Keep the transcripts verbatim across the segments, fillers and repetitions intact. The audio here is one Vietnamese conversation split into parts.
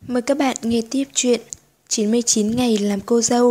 Mời các bạn nghe tiếp chuyện chín mươi chín ngày làm cô dâu.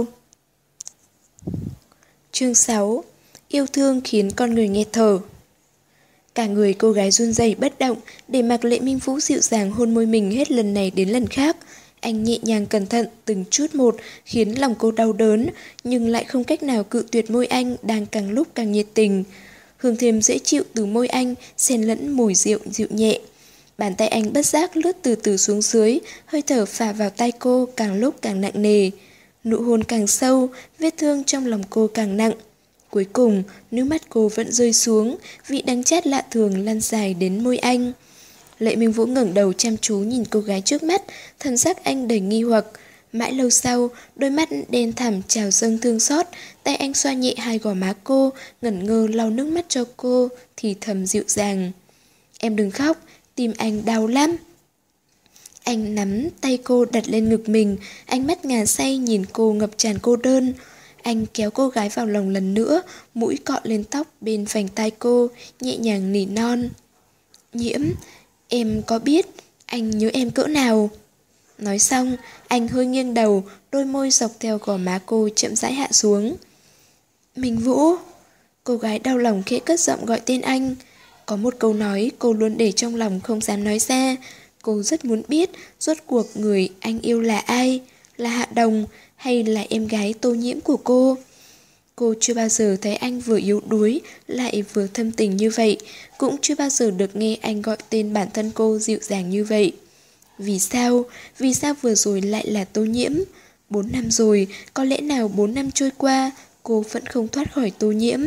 Chương sáu. Yêu thương khiến con người nghẹt thở. Cả người cô gái run rẩy bất động để mặc Lệ Minh Vũ dịu dàng hôn môi mình hết lần này đến lần khác. Anh nhẹ nhàng cẩn thận từng chút một khiến lòng cô đau đớn, nhưng lại không cách nào cự tuyệt môi anh đang càng lúc càng nhiệt tình. Hương thơm dễ chịu từ môi anh xen lẫn mùi rượu dịu nhẹ. Bàn tay anh bất giác lướt từ từ xuống dưới, hơi thở phả vào tay cô càng lúc càng nặng nề. Nụ hôn càng sâu, vết thương trong lòng cô càng nặng. Cuối cùng, nước mắt cô vẫn rơi xuống, vị đắng chát lạ thường lan dài đến môi anh. Lệ Minh Vũ ngẩng đầu chăm chú nhìn cô gái trước mắt, thần sắc anh đầy nghi hoặc. Mãi lâu sau, đôi mắt đen thẳm trào dâng thương xót, tay anh xoa nhẹ hai gò má cô, ngẩn ngơ lau nước mắt cho cô, thì thầm dịu dàng. Em đừng khóc, tim anh đau lắm. Anh nắm tay cô đặt lên ngực mình, ánh mắt ngà say nhìn cô ngập tràn cô đơn. Anh kéo cô gái vào lòng lần nữa, mũi cọ lên tóc bên vành tai cô, nhẹ nhàng nỉ non. Nhiễm, em có biết anh nhớ em cỡ nào? Nói xong, anh hơi nghiêng đầu, đôi môi dọc theo gò má cô chậm rãi hạ xuống. Minh Vũ. Cô gái đau lòng khẽ cất giọng gọi tên anh. Có một câu nói cô luôn để trong lòng không dám nói ra. Cô rất muốn biết rốt cuộc người anh yêu là ai, là Hạ Đồng hay là em gái Tô Nhiễm của cô. Cô chưa bao giờ thấy anh vừa yếu đuối lại vừa thâm tình như vậy, cũng chưa bao giờ được nghe anh gọi tên bản thân cô dịu dàng như vậy. Vì sao? Vì sao vừa rồi lại là Tô Nhiễm? Bốn năm rồi, có lẽ nào bốn năm trôi qua, cô vẫn không thoát khỏi Tô Nhiễm?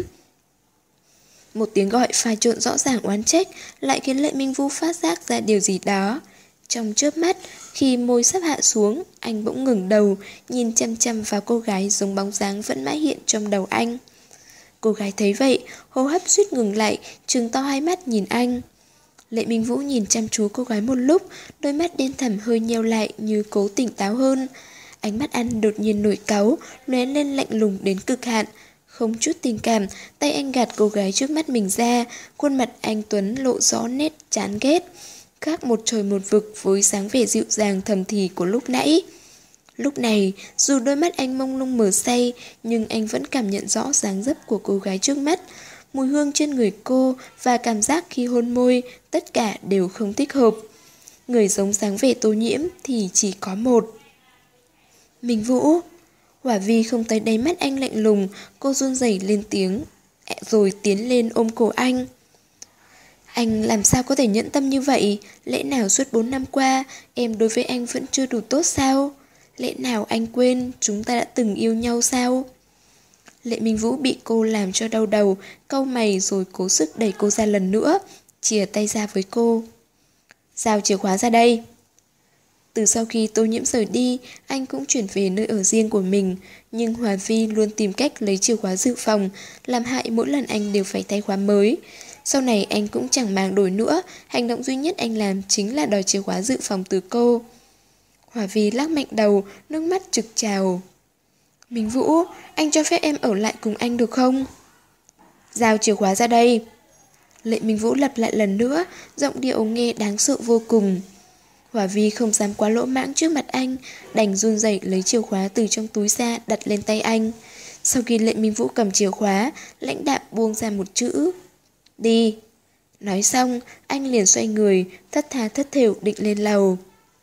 Một tiếng gọi pha trộn rõ ràng oán trách lại khiến Lệ Minh Vũ phát giác ra điều gì đó. Trong chớp mắt, khi môi sắp hạ xuống, anh bỗng ngừng đầu, nhìn chăm chăm vào cô gái giống bóng dáng vẫn mãi hiện trong đầu anh. Cô gái thấy vậy, hô hấp suýt ngừng lại, trừng to hai mắt nhìn anh. Lệ Minh Vũ nhìn chăm chú cô gái một lúc, đôi mắt đen thẳm hơi nheo lại như cố tỉnh táo hơn. Ánh mắt anh đột nhiên nổi cáu, lóe lên lạnh lùng đến cực hạn. Không chút tình cảm, tay anh gạt cô gái trước mắt mình ra, khuôn mặt anh Tuấn lộ rõ nét chán ghét, khác một trời một vực với dáng vẻ dịu dàng thầm thì của lúc nãy. Lúc này, dù đôi mắt anh mông lung mờ say, nhưng anh vẫn cảm nhận rõ dáng dấp của cô gái trước mắt. Mùi hương trên người cô và cảm giác khi hôn môi, tất cả đều không thích hợp. Người giống dáng vẻ Tô Nhiễm thì chỉ có một. Minh Vũ. Hỏa Vi không thấy đáy mắt anh lạnh lùng, cô run rẩy lên tiếng, rồi tiến lên ôm cổ anh. Anh làm sao có thể nhẫn tâm như vậy? Lẽ nào suốt bốn năm qua, em đối với anh vẫn chưa đủ tốt sao? Lẽ nào anh quên chúng ta đã từng yêu nhau sao? Lệ Minh Vũ bị cô làm cho đau đầu, cau mày rồi cố sức đẩy cô ra lần nữa, chìa tay ra với cô. Giao chìa khóa ra đây. Từ sau khi Tô Nhiễm rời đi, anh cũng chuyển về nơi ở riêng của mình, nhưng Hòa Vi luôn tìm cách lấy chìa khóa dự phòng, làm hại mỗi lần anh đều phải thay khóa mới. Sau này anh cũng chẳng màng đổi nữa, hành động duy nhất anh làm chính là đòi chìa khóa dự phòng từ cô. Hòa Vi lắc mạnh đầu, nước mắt trực trào. Minh Vũ, anh cho phép em ở lại cùng anh được không? Giao chìa khóa ra đây. Lệ Minh Vũ lặp lại lần nữa, giọng điệu nghe đáng sợ vô cùng. Hòa Vi không dám quá lỗ mãng trước mặt anh, đành run rẩy lấy chìa khóa từ trong túi ra đặt lên tay anh. Sau khi Lệ Minh Vũ cầm chìa khóa, lãnh đạm buông ra một chữ. Đi. Nói xong, anh liền xoay người, thất tha thất thểu định lên lầu.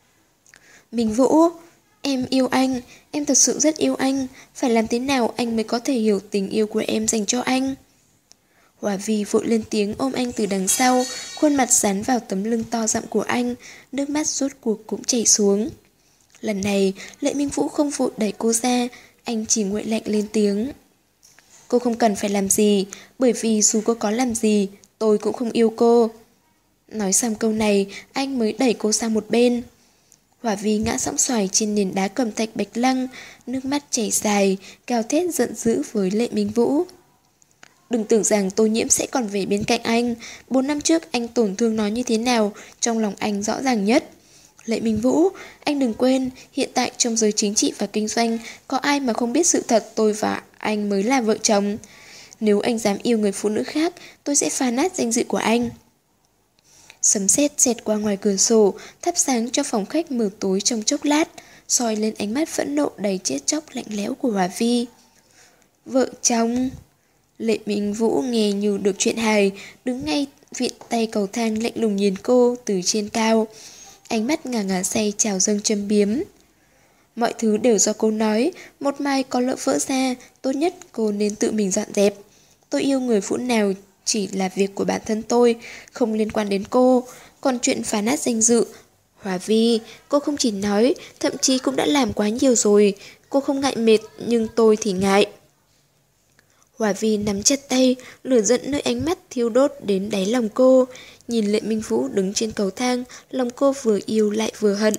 Minh Vũ, em yêu anh, em thật sự rất yêu anh, phải làm thế nào anh mới có thể hiểu tình yêu của em dành cho anh? Hòa Vi vội lên tiếng ôm anh từ đằng sau, khuôn mặt dán vào tấm lưng to rộng của anh, nước mắt rốt cuộc cũng chảy xuống. Lần này, Lệ Minh Vũ không vội đẩy cô ra, anh chỉ nguội lạnh lên tiếng. Cô không cần phải làm gì, bởi vì dù cô có làm gì, tôi cũng không yêu cô. Nói xong câu này, anh mới đẩy cô sang một bên. Hòa Vi ngã sõng xoài trên nền đá cẩm thạch bạch lăng, nước mắt chảy dài, gào thét giận dữ với Lệ Minh Vũ. Đừng tưởng rằng Tô Nhiễm sẽ còn về bên cạnh anh. Bốn năm trước anh tổn thương nó như thế nào, trong lòng anh rõ ràng nhất. Lệ Minh Vũ, anh đừng quên, hiện tại trong giới chính trị và kinh doanh, có ai mà không biết sự thật tôi và anh mới là vợ chồng. Nếu anh dám yêu người phụ nữ khác, tôi sẽ phá nát danh dự của anh. Sấm sét xẹt qua ngoài cửa sổ, thắp sáng cho phòng khách mờ tối trong chốc lát, soi lên ánh mắt phẫn nộ đầy chết chóc lạnh lẽo của Hòa Vi. Vợ chồng. Lệ Minh Vũ nghe như được chuyện hài, đứng ngay viện tay cầu thang lạnh lùng nhìn cô từ trên cao. Ánh mắt ngả ngả say trào dâng châm biếm. Mọi thứ đều do cô nói, một mai có lỡ vỡ ra, tốt nhất cô nên tự mình dọn dẹp. Tôi yêu người phụ nào chỉ là việc của bản thân tôi, không liên quan đến cô. Còn chuyện phá nát danh dự, Hòa Vi, cô không chỉ nói, thậm chí cũng đã làm quá nhiều rồi. Cô không ngại mệt, nhưng tôi thì ngại. Hòa Vi nắm chặt tay, lửa giận nơi ánh mắt thiêu đốt đến đáy lòng cô. Nhìn Lệ Minh Vũ đứng trên cầu thang, lòng cô vừa yêu lại vừa hận.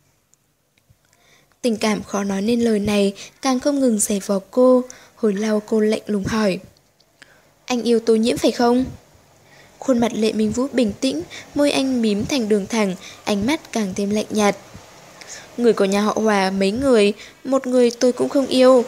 Tình cảm khó nói nên lời này càng không ngừng giày vò cô. Hồi lâu cô lạnh lùng hỏi: Anh yêu Tô Nhiễm phải không? Khuôn mặt Lệ Minh Vũ bình tĩnh, môi anh mím thành đường thẳng, ánh mắt càng thêm lạnh nhạt. Người của nhà họ Hòa mấy người, một người tôi cũng không yêu.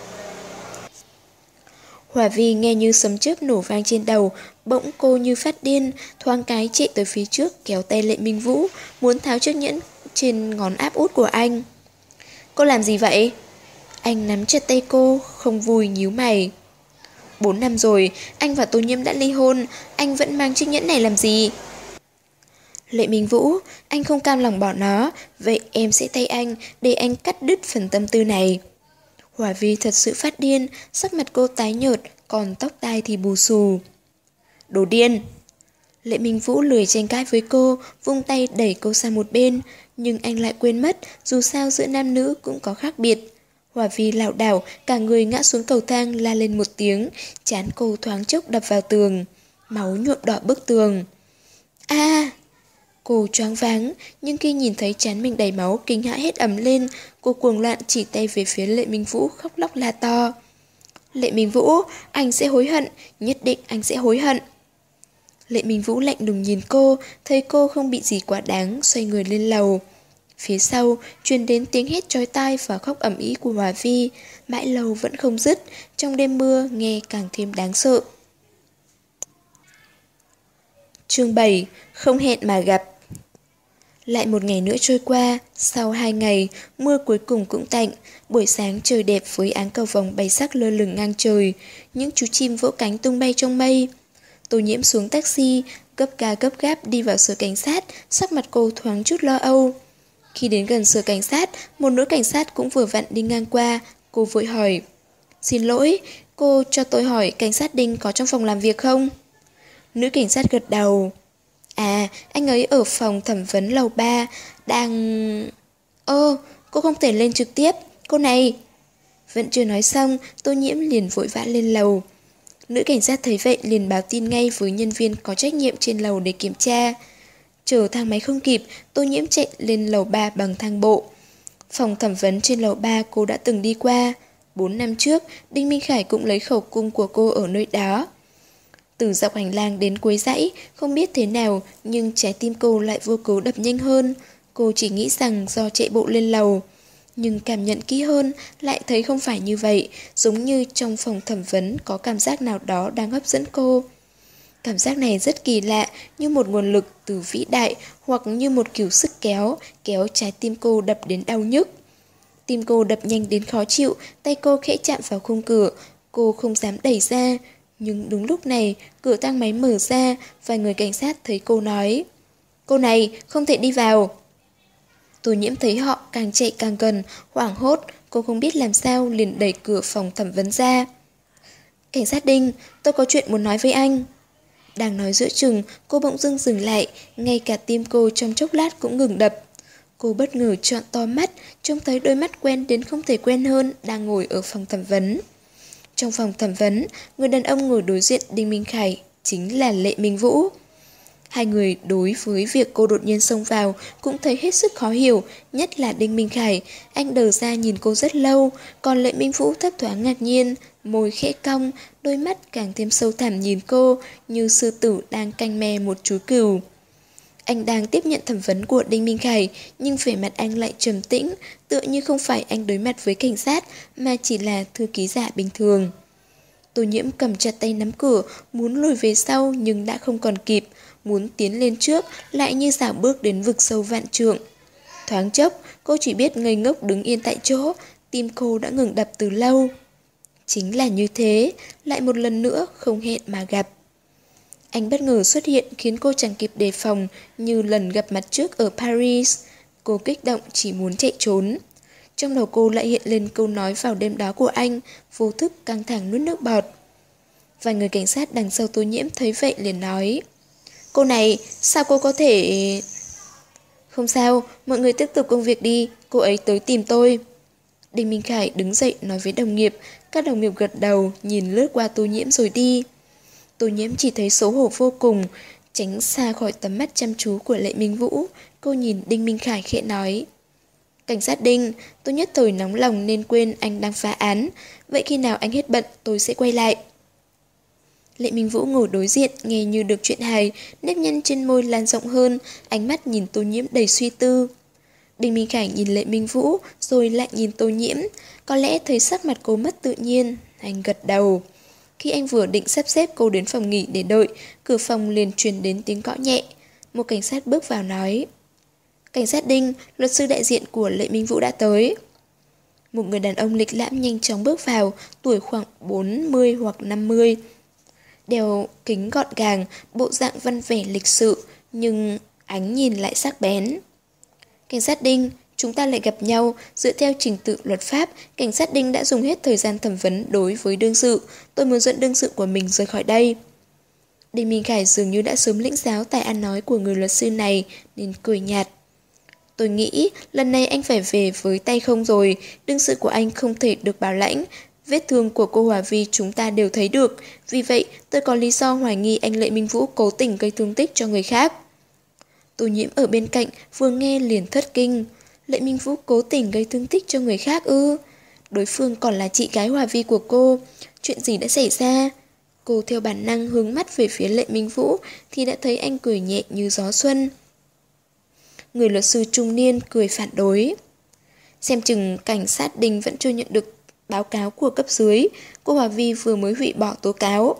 Hòa Vi nghe như sấm chớp nổ vang trên đầu, bỗng cô như phát điên, thoáng cái chạy tới phía trước kéo tay Lệ Minh Vũ, muốn tháo chiếc nhẫn trên ngón áp út của anh. Cô làm gì vậy? Anh nắm chặt tay cô, không vui nhíu mày. Bốn năm rồi, anh và Tô Nhiễm đã ly hôn, anh vẫn mang chiếc nhẫn này làm gì? Lệ Minh Vũ, anh không cam lòng bỏ nó, vậy em sẽ thay anh để anh cắt đứt phần tâm tư này. Hòa Vi thật sự phát điên, sắc mặt cô tái nhợt, còn tóc tai thì bù xù. Đồ điên! Lệ Minh Vũ lười tranh cãi với cô, vung tay đẩy cô sang một bên, nhưng anh lại quên mất, dù sao giữa nam nữ cũng có khác biệt. Hòa Vi lảo đảo, cả người ngã xuống cầu thang la lên một tiếng, trán cô thoáng chốc đập vào tường, máu nhuộm đỏ bức tường. A! À, cô choáng váng, nhưng khi nhìn thấy trán mình đầy máu, kinh hãi hết ầm lên, cô cuồng loạn chỉ tay về phía Lệ Minh Vũ khóc lóc la to. Lệ Minh Vũ, anh sẽ hối hận, nhất định anh sẽ hối hận. Lệ Minh Vũ lạnh lùng nhìn cô, thấy cô không bị gì quá đáng, xoay người lên lầu. Phía sau, truyền đến tiếng hét chói tai và khóc ầm ĩ của Hòa Vi, mãi lâu vẫn không dứt, trong đêm mưa nghe càng thêm đáng sợ. Chương bảy, không hẹn mà gặp. Lại một ngày nữa trôi qua, sau hai ngày, mưa cuối cùng cũng tạnh, buổi sáng trời đẹp với áng cầu vồng bay sắc lơ lửng ngang trời, những chú chim vỗ cánh tung bay trong mây. Tô Nhiễm xuống taxi, gấp ga gấp gáp đi vào sở cảnh sát, sắc mặt cô thoáng chút lo âu. Khi đến gần sở cảnh sát, một nữ cảnh sát cũng vừa vặn đi ngang qua, cô vội hỏi. Xin lỗi, cô cho tôi hỏi cảnh sát Đinh có trong phòng làm việc không? Nữ cảnh sát gật đầu. À, anh ấy ở phòng thẩm vấn lầu ba, đang... Ơ, cô không thể lên trực tiếp, cô này... Vẫn chưa nói xong, Tô Nhiễm liền vội vã lên lầu. Nữ cảnh sát thấy vậy liền báo tin ngay với nhân viên có trách nhiệm trên lầu để kiểm tra. Chờ thang máy không kịp, Tô Nhiễm chạy lên lầu ba bằng thang bộ. Phòng thẩm vấn trên lầu ba cô đã từng đi qua. Bốn năm trước, Đinh Minh Khải cũng lấy khẩu cung của cô ở nơi đó. Từ dọc hành lang đến cuối dãy, không biết thế nào, nhưng trái tim cô lại vô cớ đập nhanh hơn. Cô chỉ nghĩ rằng do chạy bộ lên lầu. Nhưng cảm nhận kỹ hơn, lại thấy không phải như vậy, giống như trong phòng thẩm vấn có cảm giác nào đó đang hấp dẫn cô. Cảm giác này rất kỳ lạ, như một nguồn lực từ vĩ đại hoặc như một kiểu sức kéo, kéo trái tim cô đập đến đau nhức. Tim cô đập nhanh đến khó chịu, tay cô khẽ chạm vào khung cửa, cô không dám đẩy ra. Nhưng đúng lúc này, cửa thang máy mở ra, và người cảnh sát thấy cô nói. Cô này, không thể đi vào. Tô Nhiễm thấy họ càng chạy càng gần, hoảng hốt, cô không biết làm sao liền đẩy cửa phòng thẩm vấn ra. Cảnh sát Đinh, tôi có chuyện muốn nói với anh. Đang nói giữa chừng, cô bỗng dưng dừng lại, ngay cả tim cô trong chốc lát cũng ngừng đập. Cô bất ngờ trợn to mắt, trông thấy đôi mắt quen đến không thể quen hơn đang ngồi ở phòng thẩm vấn. Trong phòng thẩm vấn, người đàn ông ngồi đối diện Đinh Minh Khải chính là Lệ Minh Vũ. Hai người đối với việc cô đột nhiên xông vào cũng thấy hết sức khó hiểu, nhất là Đinh Minh Khải, anh đờ ra nhìn cô rất lâu, còn Lệ Minh Vũ thấp thoáng ngạc nhiên, môi khẽ cong, đôi mắt càng thêm sâu thẳm nhìn cô, như sư tử đang canh me một chú cừu. Anh đang tiếp nhận thẩm vấn của Đinh Minh Khải, nhưng vẻ mặt anh lại trầm tĩnh, tựa như không phải anh đối mặt với cảnh sát, mà chỉ là thư ký giả bình thường. Tô Nhiễm cầm chặt tay nắm cửa, muốn lùi về sau nhưng đã không còn kịp. muốn tiến lên trước lại như dạo bước đến vực sâu vạn trượng. Thoáng chốc, cô chỉ biết ngây ngốc đứng yên tại chỗ, tim cô đã ngừng đập từ lâu. Chính là như thế, lại một lần nữa không hẹn mà gặp. Anh bất ngờ xuất hiện khiến cô chẳng kịp đề phòng như lần gặp mặt trước ở Paris. Cô kích động chỉ muốn chạy trốn. Trong đầu cô lại hiện lên câu nói vào đêm đó của anh, vô thức căng thẳng nuốt nước bọt. Vài người cảnh sát đằng sau Tô Nhiễm thấy vậy liền nói: Cô này, sao cô có thể... Không sao, mọi người tiếp tục công việc đi, cô ấy tới tìm tôi. Đinh Minh Khải đứng dậy nói với đồng nghiệp, các đồng nghiệp gật đầu, nhìn lướt qua Tô Nhiễm rồi đi. Tô Nhiễm chỉ thấy xấu hổ vô cùng, tránh xa khỏi tầm mắt chăm chú của Lệ Minh Vũ. Cô nhìn Đinh Minh Khải khẽ nói: Cảnh sát Đinh, tôi nhất thời nóng lòng nên quên anh đang phá án. Vậy khi nào anh hết bận tôi sẽ quay lại. Lệ Minh Vũ ngồi đối diện, nghe như được chuyện hài, nếp nhăn trên môi lan rộng hơn, ánh mắt nhìn Tô Nhiễm đầy suy tư. Đinh Minh Khải nhìn Lệ Minh Vũ, rồi lại nhìn Tô Nhiễm, có lẽ thấy sắc mặt cô mất tự nhiên, anh gật đầu. Khi anh vừa định sắp xếp cô đến phòng nghỉ để đợi, cửa phòng liền truyền đến tiếng gõ nhẹ. Một cảnh sát bước vào nói: Cảnh sát Đinh, luật sư đại diện của Lệ Minh Vũ đã tới. Một người đàn ông lịch lãm nhanh chóng bước vào, tuổi khoảng bốn mươi hoặc năm mươi. Đeo kính gọn gàng, bộ dạng văn vẻ lịch sự, nhưng ánh nhìn lại sắc bén. Cảnh sát Đinh, chúng ta lại gặp nhau. Dựa theo trình tự luật pháp, cảnh sát Đinh đã dùng hết thời gian thẩm vấn đối với đương sự. Tôi muốn dẫn đương sự của mình rời khỏi đây. Đinh Minh Khải dường như đã sớm lĩnh giáo tài ăn nói của người luật sư này, nên cười nhạt. Tôi nghĩ lần này anh phải về với tay không rồi. Đương sự của anh không thể được bảo lãnh. Vết thương của cô Hòa Vi chúng ta đều thấy được. Vì vậy tôi có lý do hoài nghi anh Lệ Minh Vũ cố tình gây thương tích cho người khác. Tô Nhiễm ở bên cạnh vừa nghe liền thất kinh. Lệ Minh Vũ cố tình gây thương tích cho người khác ư? Đối phương còn là chị gái Hòa Vi của cô. Chuyện gì đã xảy ra? Cô theo bản năng hướng mắt về phía Lệ Minh Vũ thì đã thấy anh cười nhẹ như gió xuân. Người luật sư trung niên cười phản đối. Xem chừng cảnh sát Đinh vẫn chưa nhận được báo cáo của cấp dưới. Cô Hòa Vi vừa mới hủy bỏ tố cáo.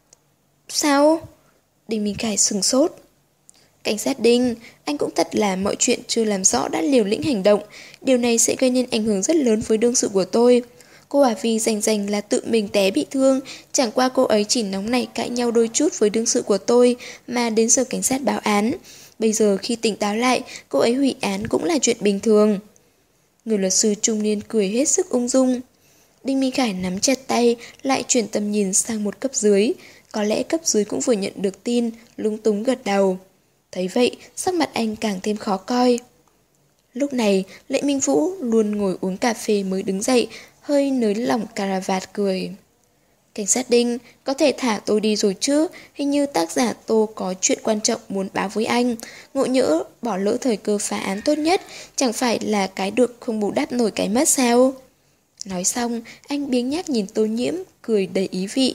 Sao? Đinh Minh Khải sừng sốt. Cảnh sát Đinh, anh cũng thật là mọi chuyện chưa làm rõ đã liều lĩnh hành động. Điều này sẽ gây nên ảnh hưởng rất lớn với đương sự của tôi. Cô Hòa Vi rành rành là tự mình té bị thương. Chẳng qua cô ấy chỉ nóng nảy cãi nhau đôi chút với đương sự của tôi mà đến giờ cảnh sát báo án. Bây giờ khi tỉnh táo lại, cô ấy hủy án cũng là chuyện bình thường. Người luật sư trung niên cười hết sức ung dung. Đinh Minh Khải nắm chặt tay, lại chuyển tầm nhìn sang một cấp dưới. Có lẽ cấp dưới cũng vừa nhận được tin, lúng túng gật đầu. Thấy vậy, sắc mặt anh càng thêm khó coi. Lúc này, Lệ Minh Vũ luôn ngồi uống cà phê mới đứng dậy, hơi nới lỏng cà vạt cười. Cảnh sát Đinh, có thể thả tôi đi rồi chứ? Hình như tác giả Tô có chuyện quan trọng muốn báo với anh. Ngộ nhỡ bỏ lỡ thời cơ phá án tốt nhất, chẳng phải là cái được không bù đắp nổi cái mất sao? Nói xong, anh biếng nhác nhìn Tô Nhiễm, cười đầy ý vị.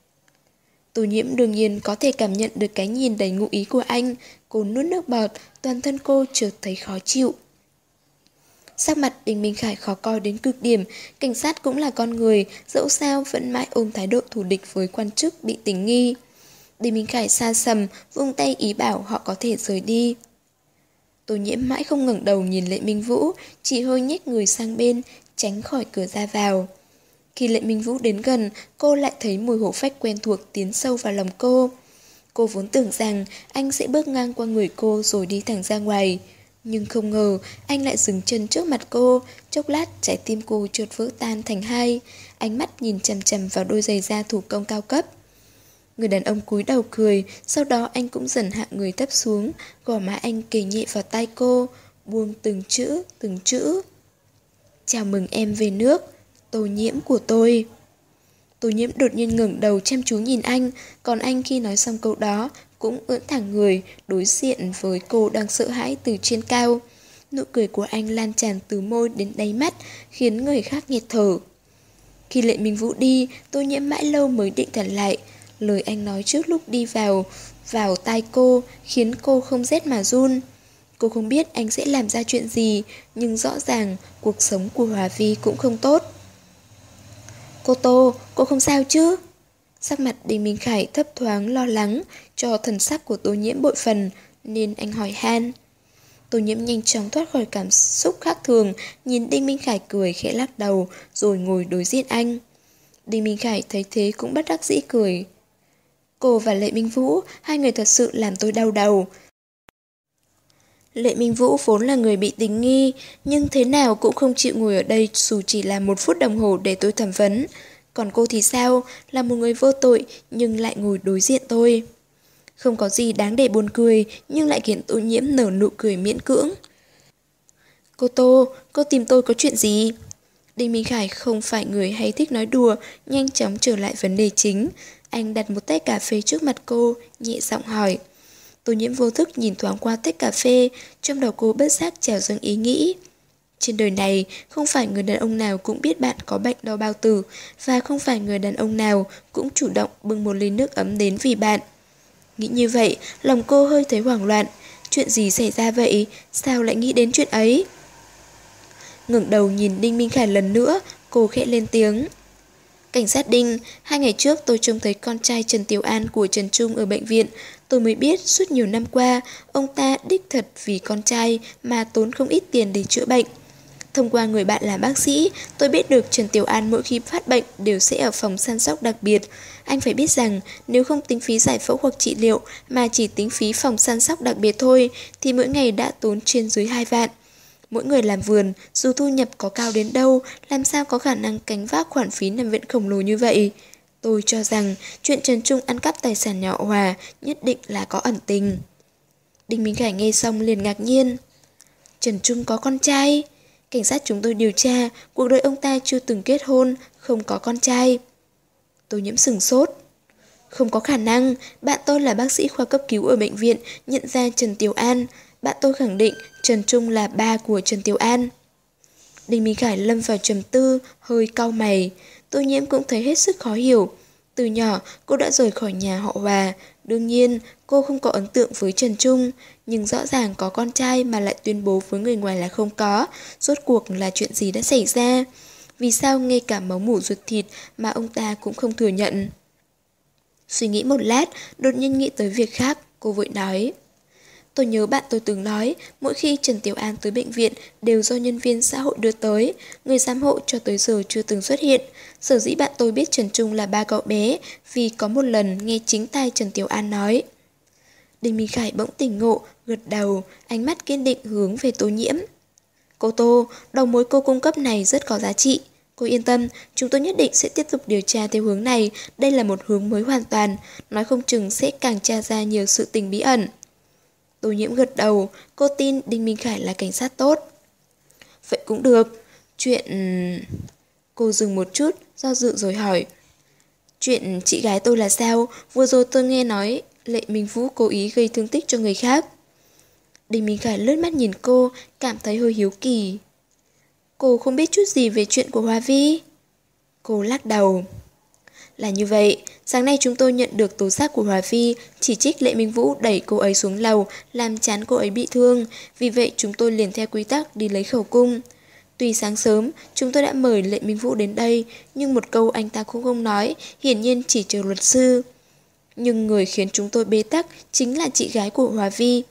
Tô Nhiễm đương nhiên có thể cảm nhận được cái nhìn đầy ngụ ý của anh. Cô nuốt nước bọt, toàn thân cô chợt thấy khó chịu. Sắc mặt Đinh Minh Khải khó coi đến cực điểm. Cảnh sát cũng là con người, dẫu sao vẫn mãi ôm thái độ thù địch với quan chức bị tình nghi. Đinh Minh Khải xa sầm, vung tay ý bảo họ có thể rời đi. Tô Nhiễm mãi không ngẩng đầu nhìn Lệ Minh Vũ, chỉ hơi nhếch người sang bên, tránh khỏi cửa ra vào. Khi Lệ Minh Vũ đến gần, cô lại thấy mùi hổ phách quen thuộc tiến sâu vào lòng cô. Cô vốn tưởng rằng anh sẽ bước ngang qua người cô rồi đi thẳng ra ngoài. Nhưng không ngờ, anh lại dừng chân trước mặt cô, chốc lát trái tim cô chợt vỡ tan thành hai, ánh mắt nhìn chằm chằm vào đôi giày da thủ công cao cấp. Người đàn ông cúi đầu cười, sau đó anh cũng dần hạ người thấp xuống, gò má anh kề nhẹ vào tai cô, buông từng chữ, từng chữ. Chào mừng em về nước, Tô Nhiễm của tôi. Tô Nhiễm đột nhiên ngẩng đầu chăm chú nhìn anh, còn anh khi nói xong câu đó cũng ưỡn thẳng người, đối diện với cô đang sợ hãi từ trên cao. Nụ cười của anh lan tràn từ môi đến đáy mắt, khiến người khác nghẹt thở. Khi Lệ Minh Vũ đi, Tô Nhiễm mãi lâu mới định thần lại. Lời anh nói trước lúc đi vào, vào tai cô, khiến cô không rét mà run. Cô không biết anh sẽ làm ra chuyện gì, nhưng rõ ràng cuộc sống của Hòa Vi cũng không tốt. Cô Tô, cô không sao chứ? Sắc mặt Đinh Minh Khải thấp thoáng lo lắng cho thần sắc của Tô Nhiễm bội phần, nên anh hỏi han. Tô Nhiễm nhanh chóng thoát khỏi cảm xúc khác thường, nhìn Đinh Minh Khải cười khẽ lắc đầu, rồi ngồi đối diện anh. Đinh Minh Khải thấy thế cũng bất đắc dĩ cười. Cô và Lệ Minh Vũ, hai người thật sự làm tôi đau đầu. Lệ Minh Vũ vốn là người bị tình nghi, nhưng thế nào cũng không chịu ngồi ở đây dù chỉ là một phút đồng hồ để tôi thẩm vấn. Còn cô thì sao, là một người vô tội nhưng lại ngồi đối diện tôi. Không có gì đáng để buồn cười, nhưng lại khiến Tô Nhiễm nở nụ cười miễn cưỡng. Cô Tô, cô tìm tôi có chuyện gì? Đinh Minh Khải không phải người hay thích nói đùa, nhanh chóng trở lại vấn đề chính. Anh đặt một tách cà phê trước mặt cô, nhẹ giọng hỏi. Tô Nhiễm vô thức nhìn thoáng qua tách cà phê, trong đầu cô bất giác trào dâng ý nghĩ. Trên đời này, không phải người đàn ông nào cũng biết bạn có bệnh đau bao tử, và không phải người đàn ông nào cũng chủ động bưng một ly nước ấm đến vì bạn. Nghĩ như vậy, lòng cô hơi thấy hoảng loạn. Chuyện gì xảy ra vậy? Sao lại nghĩ đến chuyện ấy? Ngẩng đầu nhìn Đinh Minh Khải lần nữa, cô khẽ lên tiếng. Cảnh sát Đinh, hai ngày trước tôi trông thấy con trai Trần Tiểu An của Trần Trung ở bệnh viện. Tôi mới biết suốt nhiều năm qua, ông ta đích thật vì con trai mà tốn không ít tiền để chữa bệnh. Thông qua người bạn là bác sĩ, tôi biết được Trần Tiểu An mỗi khi phát bệnh đều sẽ ở phòng săn sóc đặc biệt. Anh phải biết rằng nếu không tính phí giải phẫu hoặc trị liệu mà chỉ tính phí phòng săn sóc đặc biệt thôi thì mỗi ngày đã tốn trên dưới hai vạn. Mỗi người làm vườn, dù thu nhập có cao đến đâu, làm sao có khả năng gánh vác khoản phí nằm viện khổng lồ như vậy. Tôi cho rằng chuyện Trần Trung ăn cắp tài sản nhà họ Hòa nhất định là có ẩn tình. Đinh Minh Khải nghe xong liền ngạc nhiên. Trần Trung có con trai? Cảnh sát chúng tôi điều tra, cuộc đời ông ta chưa từng kết hôn, không có con trai. Tô Nhiễm sửng sốt. Không có khả năng, bạn tôi là bác sĩ khoa cấp cứu ở bệnh viện, nhận ra Trần Tiểu An. Bạn tôi khẳng định Trần Trung là ba của Trần Tiểu An. Đinh Minh Khải lâm vào trầm tư, hơi cau mày. Tô Nhiễm cũng thấy hết sức khó hiểu. Từ nhỏ, cô đã rời khỏi nhà họ Hòa. Đương nhiên, cô không có ấn tượng với Trần Trung. Nhưng rõ ràng có con trai mà lại tuyên bố với người ngoài là không có. Rốt cuộc là chuyện gì đã xảy ra? Vì sao ngay cả máu mủ ruột thịt mà ông ta cũng không thừa nhận? Suy nghĩ một lát, đột nhiên nghĩ tới việc khác, cô vội nói. Tôi nhớ bạn tôi từng nói, mỗi khi Trần Tiểu An tới bệnh viện đều do nhân viên xã hội đưa tới, người giám hộ cho tới giờ chưa từng xuất hiện. Sở dĩ bạn tôi biết Trần Trung là ba cậu bé, vì có một lần nghe chính tai Trần Tiểu An nói. Đinh Minh Khải bỗng tỉnh ngộ, gật đầu, ánh mắt kiên định hướng về Tô Nhiễm. Cô Tô, đầu mối cô cung cấp này rất có giá trị. Cô yên tâm, chúng tôi nhất định sẽ tiếp tục điều tra theo hướng này, đây là một hướng mới hoàn toàn, nói không chừng sẽ càng tra ra nhiều sự tình bí ẩn. Tô Nhiễm gật đầu, cô tin Đinh Minh Khải là cảnh sát tốt. Vậy cũng được, chuyện... Cô dừng một chút, do dự rồi hỏi. Chuyện chị gái tôi là sao? Vừa rồi tôi nghe nói Lệ Minh Vũ cố ý gây thương tích cho người khác. Đinh Minh Khải lướt mắt nhìn cô, cảm thấy hơi hiếu kỳ. Cô không biết chút gì về chuyện của Hoa Vi? Cô lắc đầu. Là như vậy, sáng nay chúng tôi nhận được tố giác của Hòa Vi, chỉ trích Lệ Minh Vũ đẩy cô ấy xuống lầu, làm chán cô ấy bị thương. Vì vậy chúng tôi liền theo quy tắc đi lấy khẩu cung. Tuy sáng sớm, chúng tôi đã mời Lệ Minh Vũ đến đây, nhưng một câu anh ta cũng không nói, hiển nhiên chỉ chờ luật sư. Nhưng người khiến chúng tôi bế tắc chính là chị gái của Hòa Vi.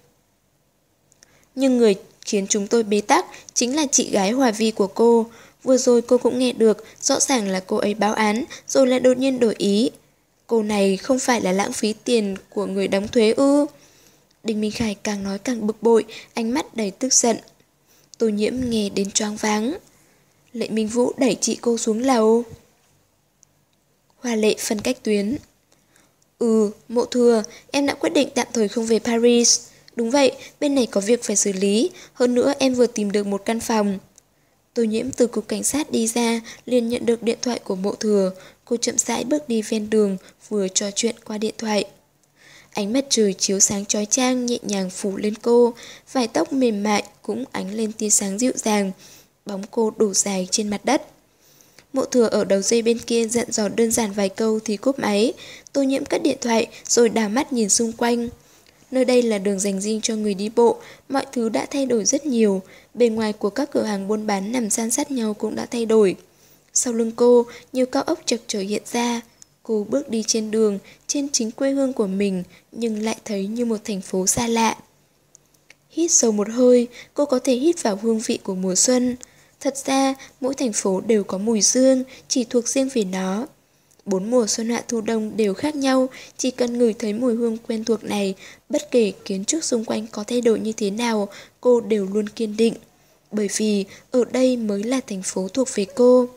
Nhưng người khiến chúng tôi bế tắc chính là chị gái Hòa Vi của cô. Vừa rồi cô cũng nghe được, rõ ràng là cô ấy báo án, rồi lại đột nhiên đổi ý. Cô này không phải là lãng phí tiền của người đóng thuế ư? Đinh Minh Khải càng nói càng bực bội, ánh mắt đầy tức giận. Tô Nhiễm nghe đến choáng váng. Lệ Minh Vũ đẩy chị cô xuống lầu. Hoa Lệ phân cách tuyến. Ừ, Mộ Thừa, em đã quyết định tạm thời không về Paris. Đúng vậy, bên này có việc phải xử lý, hơn nữa em vừa tìm được một căn phòng. Tô Nhiễm từ cục cảnh sát đi ra, liền nhận được điện thoại của Mộ Thừa. Cô chậm rãi bước đi ven đường, vừa trò chuyện qua điện thoại. Ánh mặt trời chiếu sáng chói chang nhẹ nhàng phủ lên cô, vải tóc mềm mại cũng ánh lên tia sáng dịu dàng. Bóng cô đổ dài trên mặt đất. Mộ Thừa ở đầu dây bên kia dặn dò đơn giản vài câu thì cúp máy. Tô Nhiễm cất điện thoại rồi đảo mắt nhìn xung quanh. Nơi đây là đường dành riêng cho người đi bộ, mọi thứ đã thay đổi rất nhiều. Bề ngoài của các cửa hàng buôn bán nằm san sát nhau cũng đã thay đổi. Sau lưng cô, nhiều cao ốc chật chội hiện ra. Cô bước đi trên đường, trên chính quê hương của mình, nhưng lại thấy như một thành phố xa lạ. Hít sâu một hơi, cô có thể hít vào hương vị của mùa xuân. Thật ra, mỗi thành phố đều có mùi dương, chỉ thuộc riêng về nó. Bốn mùa xuân hạ thu đông đều khác nhau, chỉ cần ngửi thấy mùi hương quen thuộc này, bất kể kiến trúc xung quanh có thay đổi như thế nào, cô đều luôn kiên định. Bởi vì ở đây mới là thành phố thuộc về cô.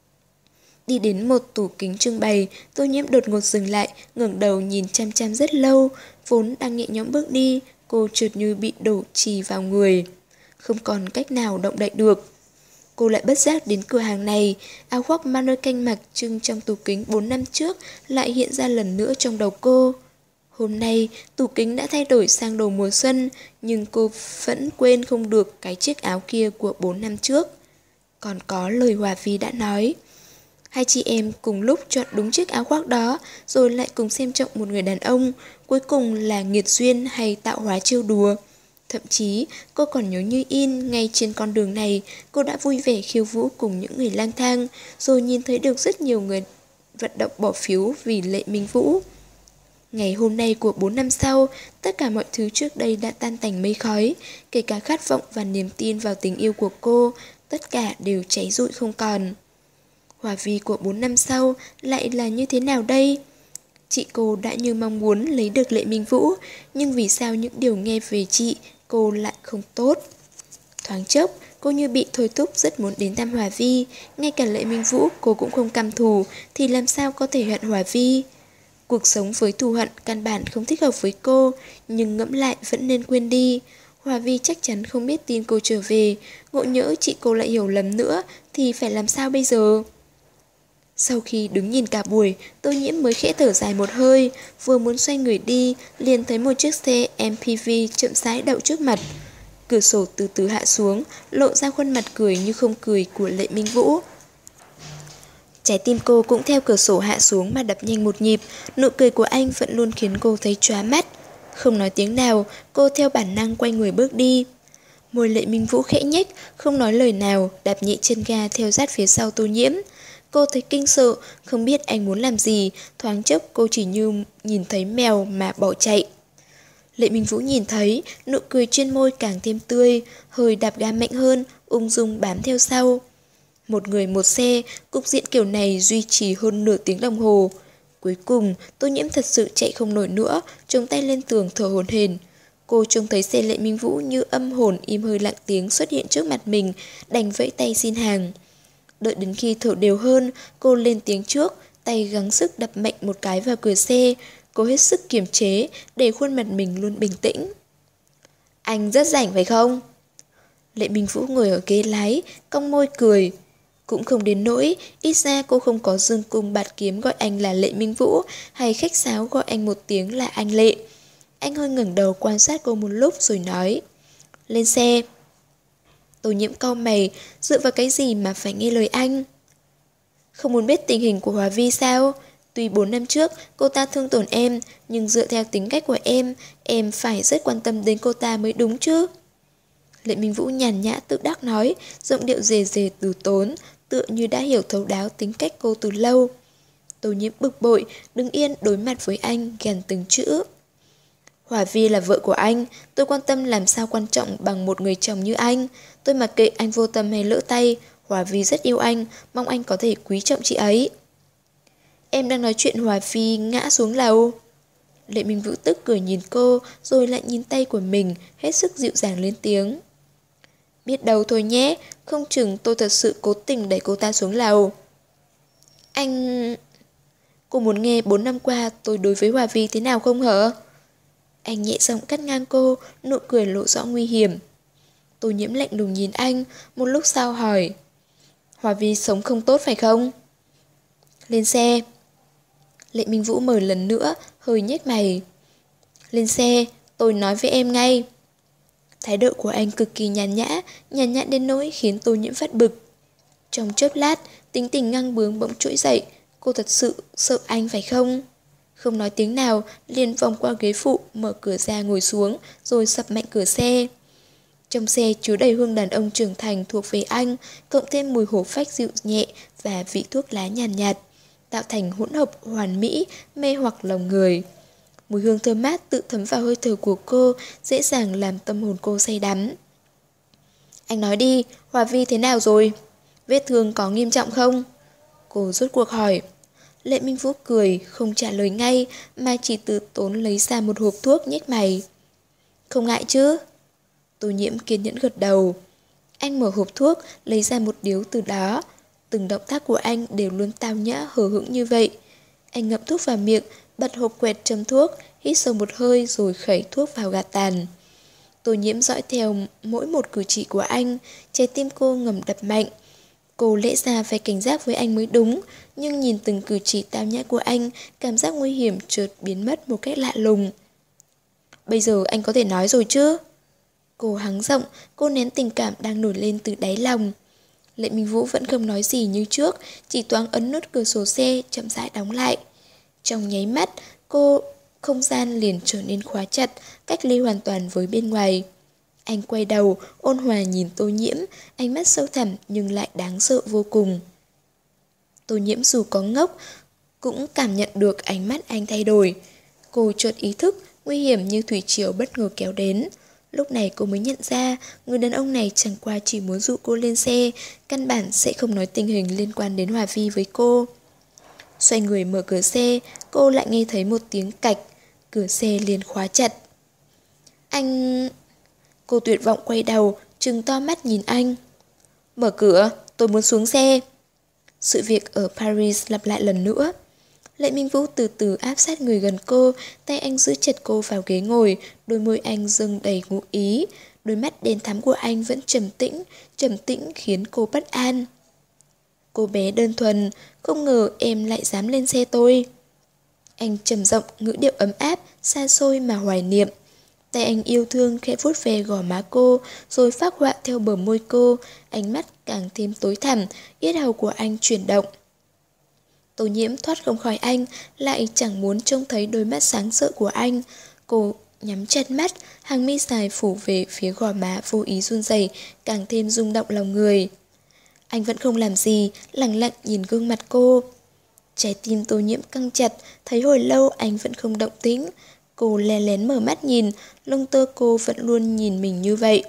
Đi đến một tủ kính trưng bày, Tô Nhiễm đột ngột dừng lại, ngẩng đầu nhìn chăm chăm rất lâu, vốn đang nhẹ nhõm bước đi, cô chợt như bị đổ chì vào người. Không còn cách nào động đậy được. Cô lại bất giác đến cửa hàng này, áo khoác mang nơi canh mặc trưng trong tủ kính bốn năm trước lại hiện ra lần nữa trong đầu cô. Hôm nay, tủ kính đã thay đổi sang đồ mùa xuân, nhưng cô vẫn quên không được cái chiếc áo kia của bốn năm trước. Còn có lời Hòa Vi đã nói. Hai chị em cùng lúc chọn đúng chiếc áo khoác đó, rồi lại cùng xem trọng một người đàn ông, cuối cùng là nghiệt duyên hay tạo hóa trêu đùa. Thậm chí, cô còn nhớ như in, ngay trên con đường này, cô đã vui vẻ khiêu vũ cùng những người lang thang, rồi nhìn thấy được rất nhiều người vận động bỏ phiếu vì Lệ Minh Vũ. Ngày hôm nay của bốn năm sau, tất cả mọi thứ trước đây đã tan tành mây khói, kể cả khát vọng và niềm tin vào tình yêu của cô, tất cả đều cháy rụi không còn. Hòa Vi của bốn năm sau lại là như thế nào đây? Chị cô đã như mong muốn lấy được Lệ Minh Vũ, nhưng vì sao những điều nghe về chị, cô lại không tốt? Thoáng chốc, cô như bị thôi thúc rất muốn đến thăm Hòa Vi, ngay cả Lệ Minh Vũ cô cũng không căm thù, thì làm sao có thể hận Hòa Vi? Cuộc sống với thù hận căn bản không thích hợp với cô, nhưng ngẫm lại vẫn nên quên đi. Hòa Vi chắc chắn không biết tin cô trở về, ngộ nhỡ chị cô lại hiểu lầm nữa, thì phải làm sao bây giờ? Sau khi đứng nhìn cả buổi, Tô Nhiễm mới khẽ thở dài một hơi, vừa muốn xoay người đi, liền thấy một chiếc xe em pê vê chậm rãi đậu trước mặt. Cửa sổ từ từ hạ xuống, lộ ra khuôn mặt cười như không cười của Lệ Minh Vũ. Trái tim cô cũng theo cửa sổ hạ xuống mà đập nhanh một nhịp, nụ cười của anh vẫn luôn khiến cô thấy chóa mắt. Không nói tiếng nào, cô theo bản năng quay người bước đi. Môi Lệ Minh Vũ khẽ nhếch, không nói lời nào, đạp nhẹ chân ga theo sát phía sau Tô Nhiễm. Cô thấy kinh sợ, không biết anh muốn làm gì, thoáng chốc cô chỉ như nhìn thấy mèo mà bỏ chạy. Lệ Minh Vũ nhìn thấy, nụ cười trên môi càng thêm tươi, hơi đạp ga mạnh hơn, ung dung bám theo sau. Một người một xe, cục diện kiểu này duy trì hơn nửa tiếng đồng hồ. Cuối cùng, Tô Nhiễm thật sự chạy không nổi nữa, chống tay lên tường thở hổn hển. Cô trông thấy xe Lệ Minh Vũ như âm hồn im hơi lặng tiếng xuất hiện trước mặt mình, đành vẫy tay xin hàng. Đợi đến khi thở đều hơn, cô lên tiếng trước, tay gắng sức đập mạnh một cái vào cửa xe. Cô hết sức kiềm chế, để khuôn mặt mình luôn bình tĩnh. Anh rất rảnh phải không? Lệ Minh Vũ ngồi ở ghế lái, cong môi cười. Cũng không đến nỗi, ít ra cô không có dương cung bạt kiếm gọi anh là Lệ Minh Vũ, hay khách sáo gọi anh một tiếng là anh Lệ. Anh hơi ngẩng đầu quan sát cô một lúc rồi nói. Lên xe. Tô Nhiễm cau mày, dựa vào cái gì mà phải nghe lời anh? Không muốn biết tình hình của Hòa Vi sao? Tuy bốn năm trước cô ta thương tổn em, nhưng dựa theo tính cách của em, em phải rất quan tâm đến cô ta mới đúng chứ. Lệ Minh Vũ nhàn nhã tự đắc nói, giọng điệu dề dề từ tốn, tựa như đã hiểu thấu đáo tính cách cô từ lâu. Tô Nhiễm bực bội, đứng yên đối mặt với anh, gằn từng chữ. Hòa Vi là vợ của anh, tôi quan tâm làm sao quan trọng bằng một người chồng như anh. Tôi mặc kệ anh vô tâm hay lỡ tay, Hòa Vi rất yêu anh, mong anh có thể quý trọng chị ấy. Em đang nói chuyện Hòa Vi ngã xuống lầu. Lệ Minh Vũ tức cười nhìn cô, rồi lại nhìn tay của mình, hết sức dịu dàng lên tiếng. Biết đâu thôi nhé, không chừng tôi thật sự cố tình đẩy cô ta xuống lầu. Anh... Cô muốn nghe bốn năm qua tôi đối với Hòa Vi thế nào không hả? Anh nhẹ giọng cắt ngang cô, nụ cười lộ rõ nguy hiểm. Tô Nhiễm lạnh lùng nhìn anh, một lúc sau hỏi. Hòa Vi sống không tốt phải không? Lên xe. Lệ Minh Vũ mời lần nữa, hơi nhếch mày. Lên xe, tôi nói với em ngay. Thái độ của anh cực kỳ nhàn nhã, nhàn nhã đến nỗi khiến Tô Nhiễm phát bực. Trong chớp lát, tính tình ngang bướng bỗng trỗi dậy, cô thật sự sợ anh phải không? Không nói tiếng nào, liền vòng qua ghế phụ, mở cửa ra ngồi xuống, rồi sập mạnh cửa xe. Trong xe chứa đầy hương đàn ông trưởng thành thuộc về anh, cộng thêm mùi hổ phách dịu nhẹ và vị thuốc lá nhàn nhạt, nhạt. tạo thành hỗn hợp hoàn mỹ, mê hoặc lòng người. Mùi hương thơm mát tự thấm vào hơi thở của cô, dễ dàng làm tâm hồn cô say đắm. Anh nói đi, Hòa Vi thế nào rồi? Vết thương có nghiêm trọng không? Cô rốt cuộc hỏi. Lệ Minh Vũ cười, không trả lời ngay, mà chỉ từ tốn lấy ra một hộp thuốc nhếch mày. Không ngại chứ? Tô Nhiễm kiên nhẫn gật đầu. Anh mở hộp thuốc, lấy ra một điếu từ đó. Từng động tác của anh đều luôn tao nhã hờ hững như vậy. Anh ngậm thuốc vào miệng, bật hộp quẹt châm thuốc, hít sâu một hơi rồi khẩy thuốc vào gạt tàn. Tô Nhiễm dõi theo mỗi một cử chỉ của anh, trái tim cô ngầm đập mạnh. Cô lẽ ra phải cảnh giác với anh mới đúng, nhưng nhìn từng cử chỉ tao nhã của anh, cảm giác nguy hiểm chợt biến mất một cách lạ lùng. Bây giờ anh có thể nói rồi chứ? Cô hắng giọng, cô nén tình cảm đang nổi lên từ đáy lòng. Lệ Minh Vũ vẫn không nói gì như trước, chỉ toáng ấn nút cửa sổ xe, chậm rãi đóng lại. Trong nháy mắt, cô không gian liền trở nên khóa chặt, cách ly hoàn toàn với bên ngoài. Anh quay đầu, ôn hòa nhìn Tô Nhiễm, ánh mắt sâu thẳm nhưng lại đáng sợ vô cùng. Tô Nhiễm dù có ngốc, cũng cảm nhận được ánh mắt anh thay đổi. Cô chợt ý thức, nguy hiểm như thủy triều bất ngờ kéo đến. Lúc này cô mới nhận ra, người đàn ông này chẳng qua chỉ muốn dụ cô lên xe, căn bản sẽ không nói tình hình liên quan đến Hòa Vi với cô. Xoay người mở cửa xe, cô lại nghe thấy một tiếng cạch, cửa xe liền khóa chặt. Anh... Cô tuyệt vọng quay đầu, trừng to mắt nhìn anh. Mở cửa, tôi muốn xuống xe. Sự việc ở Paris lặp lại lần nữa. Lệ Minh Vũ từ từ áp sát người gần cô, tay anh giữ chặt cô vào ghế ngồi, đôi môi anh dâng đầy ngụ ý. Đôi mắt đen thắm của anh vẫn trầm tĩnh, trầm tĩnh khiến cô bất an. Cô bé đơn thuần, không ngờ em lại dám lên xe tôi. Anh trầm giọng, ngữ điệu ấm áp, xa xôi mà hoài niệm. Tay anh yêu thương khẽ vuốt về gò má cô, rồi phác họa theo bờ môi cô, ánh mắt càng thêm tối thẳm, yết hầu của anh chuyển động. Tô Nhiễm thoát không khỏi anh, lại chẳng muốn trông thấy đôi mắt sáng sợ của anh. Cô nhắm chặt mắt, hàng mi dài phủ về phía gò má vô ý run rẩy, càng thêm rung động lòng người. Anh vẫn không làm gì, lặng lặng nhìn gương mặt cô. Trái tim Tô Nhiễm căng chặt, thấy hồi lâu anh vẫn không động tĩnh. Cô lén lén mở mắt nhìn, lông tơ cô vẫn luôn nhìn mình như vậy.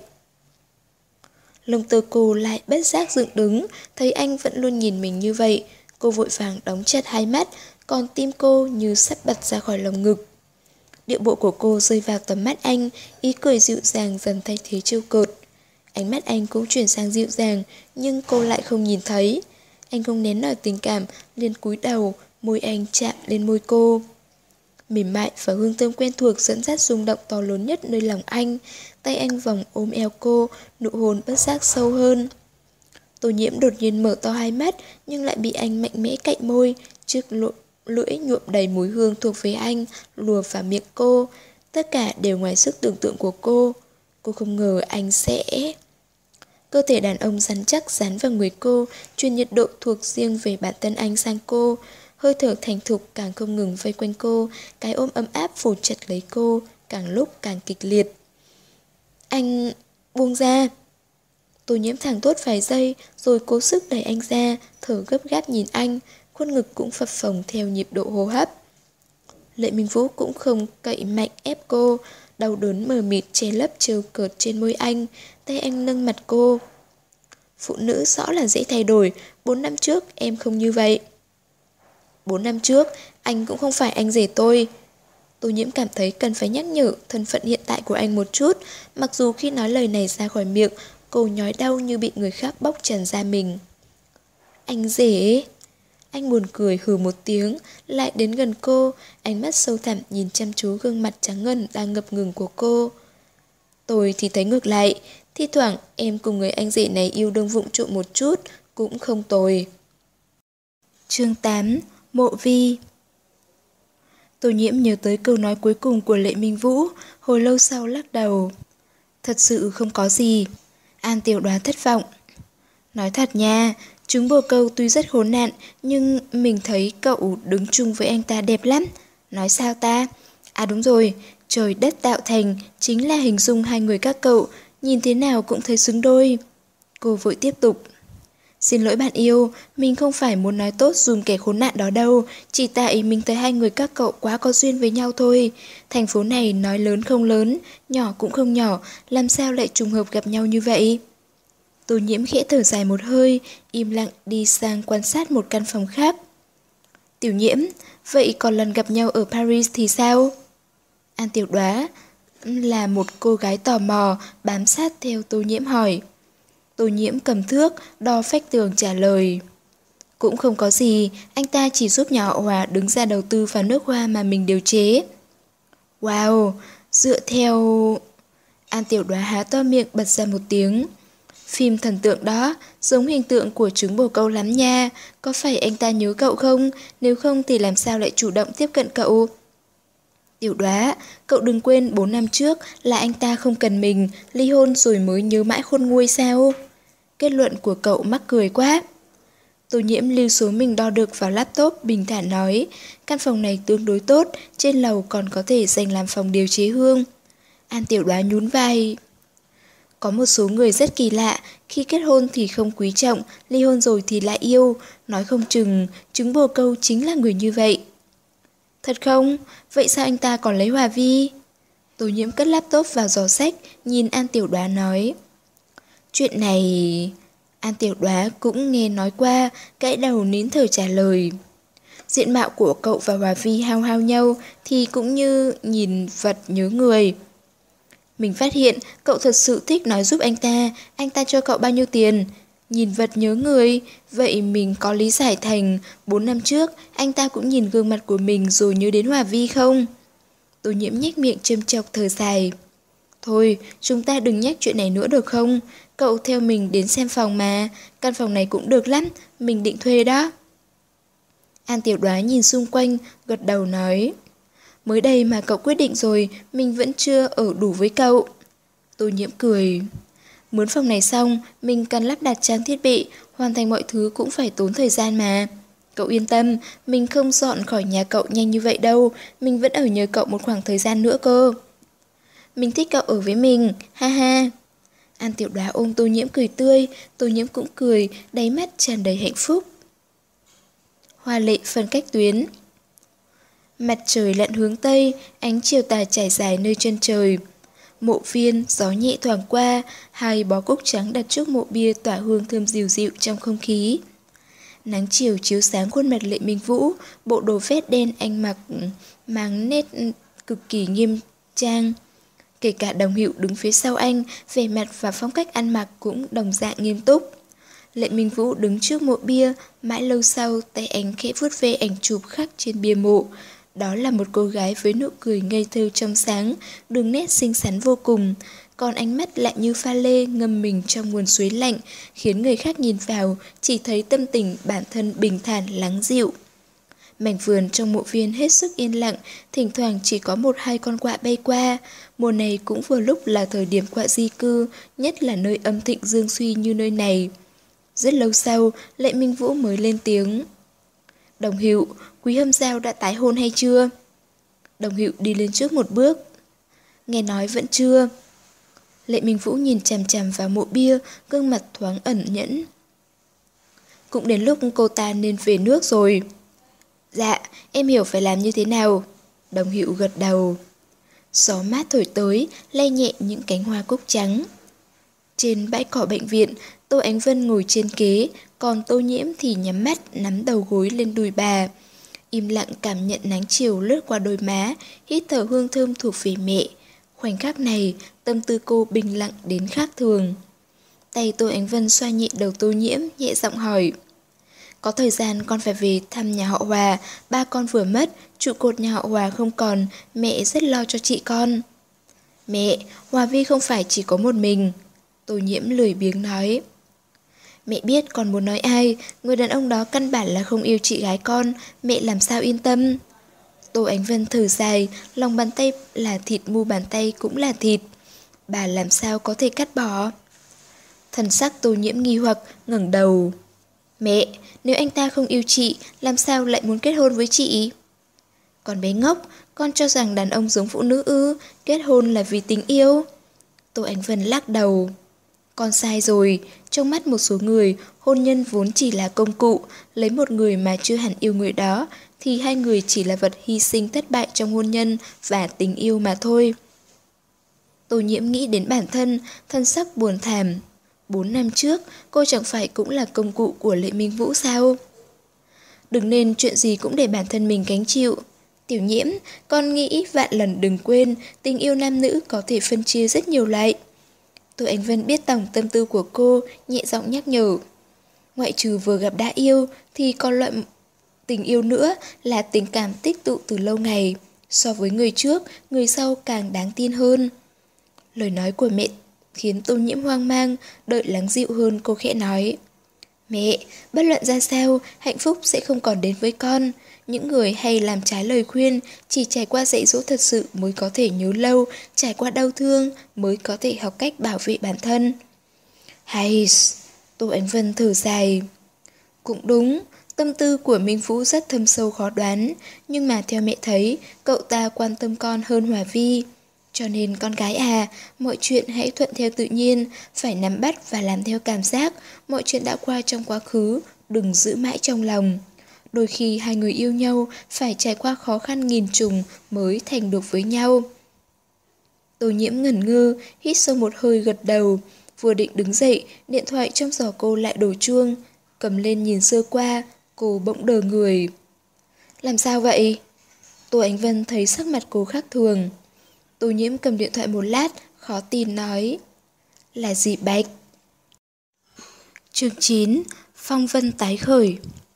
Lông tơ cô lại bất giác dựng đứng, thấy anh vẫn luôn nhìn mình như vậy. Cô vội vàng đóng chặt hai mắt, còn tim cô như sắp bật ra khỏi lồng ngực. Điệu bộ của cô rơi vào tầm mắt anh, ý cười dịu dàng dần thay thế trêu cợt. Ánh mắt anh cũng chuyển sang dịu dàng, nhưng cô lại không nhìn thấy. Anh không nén nổi tình cảm, liền cúi đầu, môi anh chạm lên môi cô. Mềm mại và hương thơm quen thuộc dẫn dắt rung động to lớn nhất nơi lòng anh. Tay anh vòng ôm eo cô, nụ hôn bất giác sâu hơn. Tô Nhiễm đột nhiên mở to hai mắt, nhưng lại bị anh mạnh mẽ cạnh môi, chiếc lưỡi nhuộm đầy mùi hương thuộc về anh, lùa vào miệng cô. Tất cả đều ngoài sức tưởng tượng của cô. Cô không ngờ anh sẽ... Cơ thể đàn ông rắn chắc dán vào người cô, truyền nhiệt độ thuộc riêng về bản thân anh sang cô. Hơi thở thành thục càng không ngừng vây quanh cô, cái ôm ấm áp phủ chặt lấy cô, càng lúc càng kịch liệt. Anh... buông ra. Tô Nhiễm thẳng thốt vài giây, rồi cố sức đẩy anh ra, thở gấp gáp nhìn anh, khuôn ngực cũng phập phồng theo nhịp độ hô hấp. Lệ Minh Vũ cũng không cậy mạnh ép cô, đau đớn mờ mịt che lấp trêu cợt trên môi anh, tay anh nâng mặt cô. Phụ nữ rõ là dễ thay đổi, bốn năm trước em không như vậy. Bốn năm trước, anh cũng không phải anh rể tôi. Tô Nhiễm cảm thấy cần phải nhắc nhở thân phận hiện tại của anh một chút, mặc dù khi nói lời này ra khỏi miệng, cô nhói đau như bị người khác bóc trần ra mình. Anh rể... Anh buồn cười hừ một tiếng, lại đến gần cô, ánh mắt sâu thẳm nhìn chăm chú gương mặt trắng ngần đang ngập ngừng của cô. Tôi thì thấy ngược lại, thi thoảng em cùng người anh rể này yêu đương vụng trộm một chút, cũng không tồi. Chương tám. Mộ Vi. Tô Nhiễm nhớ tới câu nói cuối cùng của Lệ Minh Vũ, hồi lâu sau lắc đầu. Thật sự không có gì. An Tiểu Đoá thất vọng. Nói thật nha, chúng bồ câu tuy rất khốn nạn, nhưng mình thấy cậu đứng chung với anh ta đẹp lắm. Nói sao ta? À đúng rồi, trời đất tạo thành chính là hình dung hai người các cậu, nhìn thế nào cũng thấy xứng đôi. Cô vội tiếp tục. Xin lỗi bạn yêu, mình không phải muốn nói tốt dùm kẻ khốn nạn đó đâu, chỉ tại mình thấy hai người các cậu quá có duyên với nhau thôi. Thành phố này nói lớn không lớn, nhỏ cũng không nhỏ, làm sao lại trùng hợp gặp nhau như vậy? Tô Nhiễm khẽ thở dài một hơi, im lặng đi sang quan sát một căn phòng khác. Tiểu Nhiễm, vậy còn lần gặp nhau ở Paris thì sao? An Tiểu Đoá là một cô gái tò mò, bám sát theo Tô Nhiễm hỏi. Tô Nhiễm cầm thước, đo phách tường trả lời. Cũng không có gì, anh ta chỉ giúp nhà họ Hòa đứng ra đầu tư vào nước hoa mà mình điều chế. Wow, dựa theo... An Tiểu Đoá há to miệng bật ra một tiếng. Phim thần tượng đó, giống hình tượng của trứng bồ câu lắm nha, có phải anh ta nhớ cậu không? Nếu không thì làm sao lại chủ động tiếp cận cậu? Tiểu Đoá, cậu đừng quên bốn năm trước là anh ta không cần mình, ly hôn rồi mới nhớ mãi khôn nguôi sao? Kết luận của cậu mắc cười quá. Tô Nhiễm lưu số mình đo được vào laptop, bình thản nói, căn phòng này tương đối tốt, trên lầu còn có thể dành làm phòng điều chế hương. An Tiểu Đoá nhún vai. Có một số người rất kỳ lạ, khi kết hôn thì không quý trọng, ly hôn rồi thì lại yêu, nói không chừng, trứng bồ câu chính là người như vậy. Thật không? Vậy sao anh ta còn lấy Hòa Vi? Tô Nhiễm cất laptop vào giỏ sách, nhìn An Tiểu Đoá nói. Chuyện này... An Tiểu Đoá cũng nghe nói qua, gãy đầu nín thở trả lời. Diện mạo của cậu và Hòa Vi hao hao nhau thì cũng như nhìn vật nhớ người. Mình phát hiện cậu thật sự thích nói giúp anh ta, anh ta cho cậu bao nhiêu tiền? Nhìn vật nhớ người, vậy mình có lý giải thành bốn năm trước anh ta cũng nhìn gương mặt của mình rồi nhớ đến Hòa Vi không? Tô Nhiễm nhếch miệng châm chọc thở dài. Thôi, chúng ta đừng nhắc chuyện này nữa được không? Cậu theo mình đến xem phòng mà, căn phòng này cũng được lắm, mình định thuê đó. An Tiểu Đoá nhìn xung quanh, gật đầu nói. Mới đây mà cậu quyết định rồi, mình vẫn chưa ở đủ với cậu. Tô Nhiễm cười. Muốn phòng này xong, mình cần lắp đặt trang thiết bị, hoàn thành mọi thứ cũng phải tốn thời gian mà. Cậu yên tâm, mình không dọn khỏi nhà cậu nhanh như vậy đâu, mình vẫn ở nhờ cậu một khoảng thời gian nữa cơ. Mình thích cậu ở với mình, ha ha. An Tiểu Đoá ôm Tô Nhiễm cười tươi, Tô Nhiễm cũng cười, đáy mắt tràn đầy hạnh phúc. Hoa lệ phân cách tuyến. Mặt trời lặn hướng Tây, ánh chiều tà trải dài nơi chân trời. Mộ viên, gió nhẹ thoảng qua, hai bó cúc trắng đặt trước mộ bia tỏa hương thơm dịu dịu trong không khí. Nắng chiều chiếu sáng khuôn mặt Lệ Minh Vũ, bộ đồ vest đen anh mặc mang nét cực kỳ nghiêm trang. Kể cả Đồng Hữu đứng phía sau anh, vẻ mặt và phong cách ăn mặc cũng đồng dạng nghiêm túc. Lệ Minh Vũ đứng trước mộ bia, mãi lâu sau tay anh khẽ vuốt ve ảnh chụp khắc trên bia mộ. Đó là một cô gái với nụ cười ngây thơ trong sáng, đường nét xinh xắn vô cùng. Còn ánh mắt lại như pha lê ngâm mình trong nguồn suối lạnh, khiến người khác nhìn vào chỉ thấy tâm tình bản thân bình thản lắng dịu. Mảnh vườn trong mộ viên hết sức yên lặng, thỉnh thoảng chỉ có một hai con quạ bay qua. Mùa này cũng vừa lúc là thời điểm quạ di cư, nhất là nơi âm thịnh dương suy như nơi này. Rất lâu sau, Lệ Minh Vũ mới lên tiếng. Đồng Hữu, Quý Hâm Giao đã tái hôn hay chưa? Đồng Hữu đi lên trước một bước. Nghe nói vẫn chưa. Lệ Minh Vũ nhìn chằm chằm vào mộ bia, gương mặt thoáng ẩn nhẫn. Cũng đến lúc cô ta nên về nước rồi. Dạ, em hiểu phải làm như thế nào. Đồng Hữu gật đầu. Gió mát thổi tới, lay nhẹ những cánh hoa cúc trắng. Trên bãi cỏ bệnh viện, Tô Ánh Vân ngồi trên kế, còn Tô Nhiễm thì nhắm mắt, nắm đầu gối lên đùi bà. Im lặng cảm nhận nắng chiều lướt qua đôi má, hít thở hương thơm thuộc về mẹ. Khoảnh khắc này, tâm tư cô bình lặng đến khác thường. Tay Tô Ánh Vân xoa nhẹ đầu Tô Nhiễm, nhẹ giọng hỏi. Có thời gian con phải về thăm nhà họ Hòa, ba con vừa mất, trụ cột nhà họ Hòa không còn, mẹ rất lo cho chị con. Mẹ, Hòa Vi không phải chỉ có một mình. Tô Nhiễm lười biếng nói. Mẹ biết con muốn nói ai, người đàn ông đó căn bản là không yêu chị gái con, mẹ làm sao yên tâm. Tô Ánh Vân thở dài, lòng bàn tay là thịt, mu bàn tay cũng là thịt. Bà làm sao có thể cắt bỏ? Thần sắc Tô Nhiễm nghi hoặc, ngẩng đầu. Mẹ, nếu anh ta không yêu chị, làm sao lại muốn kết hôn với chị? Con bé ngốc, con cho rằng đàn ông giống phụ nữ ư, kết hôn là vì tình yêu. Tô Ánh Vân lắc đầu. Con sai rồi, Trong mắt một số người, hôn nhân vốn chỉ là công cụ, lấy một người mà chưa hẳn yêu người đó, thì hai người chỉ là vật hy sinh thất bại trong hôn nhân và tình yêu mà thôi. Tô Nhiễm nghĩ đến bản thân, thân sắc buồn thảm. Bốn năm trước, cô chẳng phải cũng là công cụ của Lệ Minh Vũ sao? Đừng nên chuyện gì cũng để bản thân mình gánh chịu. Tiểu Nhiễm, con nghĩ vạn lần đừng quên, tình yêu nam nữ có thể phân chia rất nhiều loại. Tô Ánh Vân biết tổng tâm tư của cô, nhẹ giọng nhắc nhở. Ngoại trừ vừa gặp đã yêu, thì còn loại tình yêu nữa là tình cảm tích tụ từ lâu ngày. So với người trước, người sau càng đáng tin hơn. Lời nói của mẹ khiến Tô Nhiễm hoang mang, đợi lắng dịu hơn cô khẽ nói. Mẹ, bất luận ra sao, hạnh phúc sẽ không còn đến với con. Những người hay làm trái lời khuyên, chỉ trải qua dạy dỗ thật sự mới có thể nhớ lâu, trải qua đau thương mới có thể học cách bảo vệ bản thân. Hay, Tô Ánh Vân thở dài. Cũng đúng, tâm tư của Minh Vũ rất thâm sâu khó đoán, nhưng mà theo mẹ thấy, cậu ta quan tâm con hơn Hòa Vi. Cho nên con gái à, mọi chuyện hãy thuận theo tự nhiên, phải nắm bắt và làm theo cảm giác, mọi chuyện đã qua trong quá khứ, đừng giữ mãi trong lòng. Đôi khi hai người yêu nhau phải trải qua khó khăn nghìn trùng mới thành được với nhau. Tô Nhiễm ngẩn ngơ, hít sâu một hơi gật đầu, vừa định đứng dậy, điện thoại trong giỏ cô lại đổ chuông. Cầm lên nhìn sơ qua, cô bỗng đờ người. Làm sao vậy? Tô Ánh Vân thấy sắc mặt cô khác thường. Tô Nhiễm cầm điện thoại một lát, khó tin nói. Là Dì Bạch. Chương chín. Phong vân tái khởi.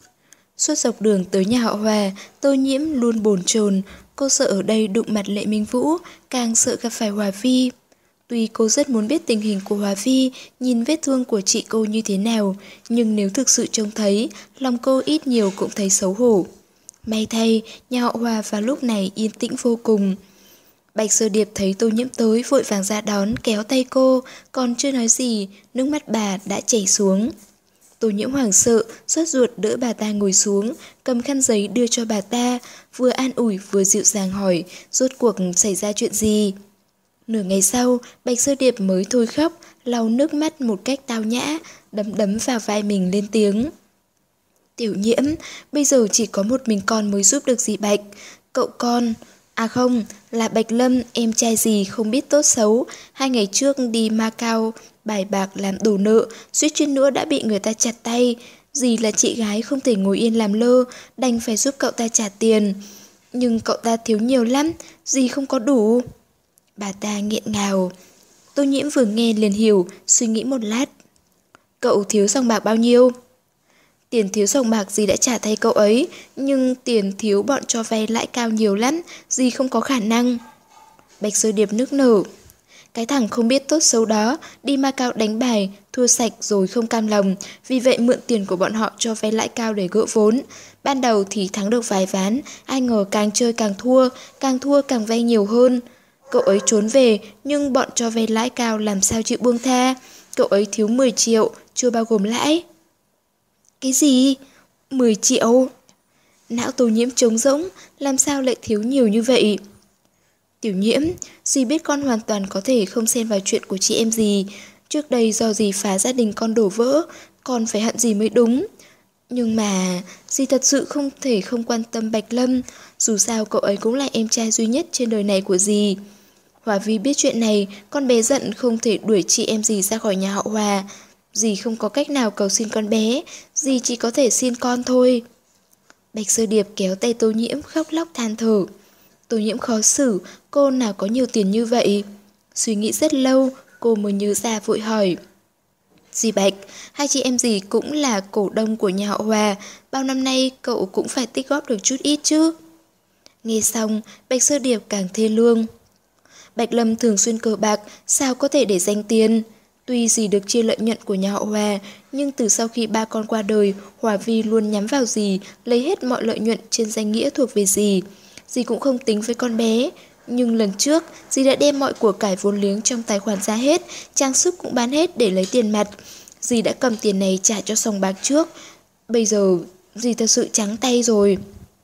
Suốt dọc đường tới nhà họ Hòa, Tô Nhiễm luôn bồn chồn. Cô sợ ở đây đụng mặt Lệ Minh Vũ, càng sợ gặp phải Hòa Vi. Tuy cô rất muốn biết tình hình của Hòa Vi, nhìn vết thương của chị cô như thế nào, nhưng nếu thực sự trông thấy, lòng cô ít nhiều cũng thấy xấu hổ. May thay, nhà họ Hòa vào lúc này yên tĩnh vô cùng. Bạch Sơ Điệp thấy Tô Nhiễm tới vội vàng ra đón, kéo tay cô, còn chưa nói gì, nước mắt bà đã chảy xuống. Tô Nhiễm hoảng sợ, sốt ruột đỡ bà ta ngồi xuống, cầm khăn giấy đưa cho bà ta, vừa an ủi vừa dịu dàng hỏi, rốt cuộc xảy ra chuyện gì. Nửa ngày sau, Bạch Sơ Điệp mới thôi khóc, lau nước mắt một cách tao nhã, đấm đấm vào vai mình lên tiếng. Tiểu Nhiễm, bây giờ chỉ có một mình con mới giúp được dì Bạch. Cậu con, à không, là Bạch Lâm, em trai dì không biết tốt xấu. Hai ngày trước đi Macau, bài bạc làm đổ nợ, suýt chút nữa đã bị người ta chặt tay. Dì là chị gái không thể ngồi yên làm lơ, đành phải giúp cậu ta trả tiền. Nhưng cậu ta thiếu nhiều lắm, dì không có đủ. Bà ta nghẹn ngào. Tô Nhiễm vừa nghe liền hiểu, suy nghĩ một lát. Cậu thiếu sòng bạc bao nhiêu? Tiền thiếu sòng bạc dì đã trả thay cậu ấy, nhưng tiền thiếu bọn cho vay lãi cao nhiều lắm, dì không có khả năng. Bạch Sơ Điệp nức nở. Cái thằng không biết tốt xấu đó, đi Macau đánh bài, thua sạch rồi không cam lòng, vì vậy mượn tiền của bọn họ cho vay lãi cao để gỡ vốn. Ban đầu thì thắng được vài ván, ai ngờ càng chơi càng thua, càng thua càng vay nhiều hơn. Cậu ấy trốn về, nhưng bọn cho vay lãi cao làm sao chịu buông tha. Cậu ấy thiếu mười triệu, chưa bao gồm lãi. Cái gì? mười triệu? Não Tô Nhiễm trống rỗng, làm sao lại thiếu nhiều như vậy? Tiểu Nhiễm, dì biết con hoàn toàn có thể không xen vào chuyện của chị em dì. Trước đây do dì phá gia đình con đổ vỡ, con phải hận dì mới đúng. Nhưng mà dì thật sự không thể không quan tâm Bạch Lâm, dù sao cậu ấy cũng là em trai duy nhất trên đời này của dì. Hòa Vi biết chuyện này, con bé giận không thể đuổi chị em dì ra khỏi nhà họ Hòa. Dì không có cách nào cầu xin con bé, dì chỉ có thể xin con thôi. Bạch Sơ Điệp kéo tay Tô Nhiễm khóc lóc than thở. Tô Nhiễm khó xử, cô nào có nhiều tiền như vậy. Suy nghĩ rất lâu, cô mới nhớ ra vội hỏi. Dì Bạch, hai chị em dì cũng là cổ đông của nhà họ Hòa, bao năm nay cậu cũng phải tích góp được chút ít chứ. Nghe xong, Bạch Sơ Điệp càng thê lương. Bạch Lâm thường xuyên cờ bạc, sao có thể để dành tiền? Tuy dì được chia lợi nhuận của nhà họ Hòa, nhưng từ sau khi ba con qua đời, Hòa Vi luôn nhắm vào dì, lấy hết mọi lợi nhuận trên danh nghĩa thuộc về dì. Dì cũng không tính với con bé, nhưng lần trước dì đã đem mọi của cải vốn liếng trong tài khoản ra hết, trang sức cũng bán hết để lấy tiền mặt. Dì đã cầm tiền này trả cho sòng bạc trước, bây giờ dì thật sự trắng tay rồi.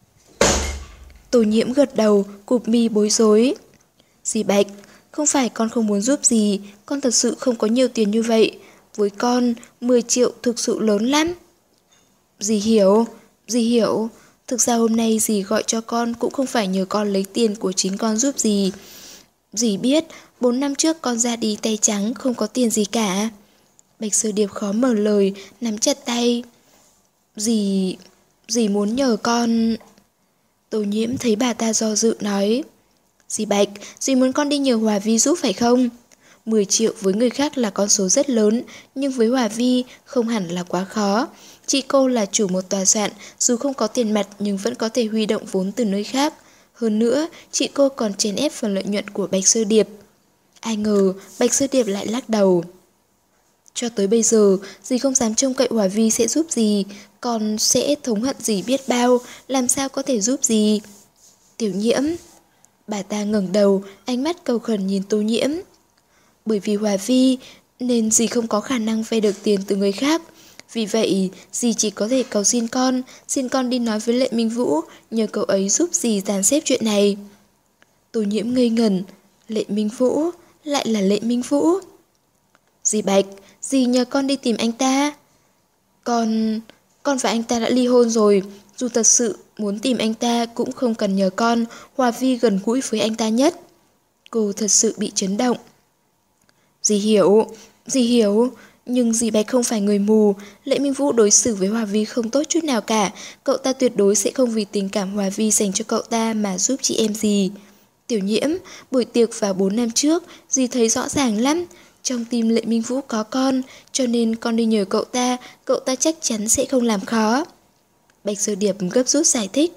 Tô Nhiễm gật đầu, cụp mi bối rối. Dì Bạch, không phải con không muốn giúp dì, con thật sự không có nhiều tiền như vậy. Với con, mười triệu thực sự lớn lắm. Dì hiểu, dì hiểu. Thực ra hôm nay dì gọi cho con cũng không phải nhờ con lấy tiền của chính con giúp dì. Dì biết, bốn năm trước con ra đi tay trắng, không có tiền gì cả. Bạch Sơ Điệp khó mở lời, nắm chặt tay. Dì... dì muốn nhờ con... Tô Nhiễm thấy bà ta do dự nói. Dì Bạch, dì muốn con đi nhờ Hòa Vi giúp phải không? mười triệu với người khác là con số rất lớn, nhưng với Hòa Vi không hẳn là quá khó. Chị cô là chủ một tòa soạn, dù không có tiền mặt nhưng vẫn có thể huy động vốn từ nơi khác. Hơn nữa, chị cô còn chèn ép phần lợi nhuận của Bạch Sơ Điệp. Ai ngờ, Bạch Sơ Điệp lại lắc đầu. Cho tới bây giờ, dì không dám trông cậy Hòa Vi sẽ giúp dì, còn sẽ thống hận dì biết bao, làm sao có thể giúp dì. Tiểu Nhiễm. Bà ta ngẩng đầu, ánh mắt cầu khẩn nhìn Tô Nhiễm. Bởi vì Hòa Vi, nên dì không có khả năng vay được tiền từ người khác. Vì vậy, dì chỉ có thể cầu xin con, xin con đi nói với Lệ Minh Vũ, nhờ cậu ấy giúp dì dàn xếp chuyện này. Tô Nhiễm ngây ngẩn. Lệ Minh Vũ, lại là Lệ Minh Vũ. Dì Bạch, dì nhờ con đi tìm anh ta. Con... con và anh ta đã ly hôn rồi. Dù thật sự muốn tìm anh ta cũng không cần nhờ con, Hòa Vi gần gũi với anh ta nhất. Cô thật sự bị chấn động. Dì hiểu, dì hiểu, nhưng dì Bạch không phải người mù. Lệ Minh Vũ đối xử với Hòa Vi không tốt chút nào cả. Cậu ta tuyệt đối sẽ không vì tình cảm Hòa Vi dành cho cậu ta mà giúp chị em dì. Tiểu Nhiễm, buổi tiệc vào bốn năm trước, dì thấy rõ ràng lắm. Trong tim Lệ Minh Vũ có con, cho nên con đi nhờ cậu ta, cậu ta chắc chắn sẽ không làm khó. Bạch Sơ Điệp gấp rút giải thích.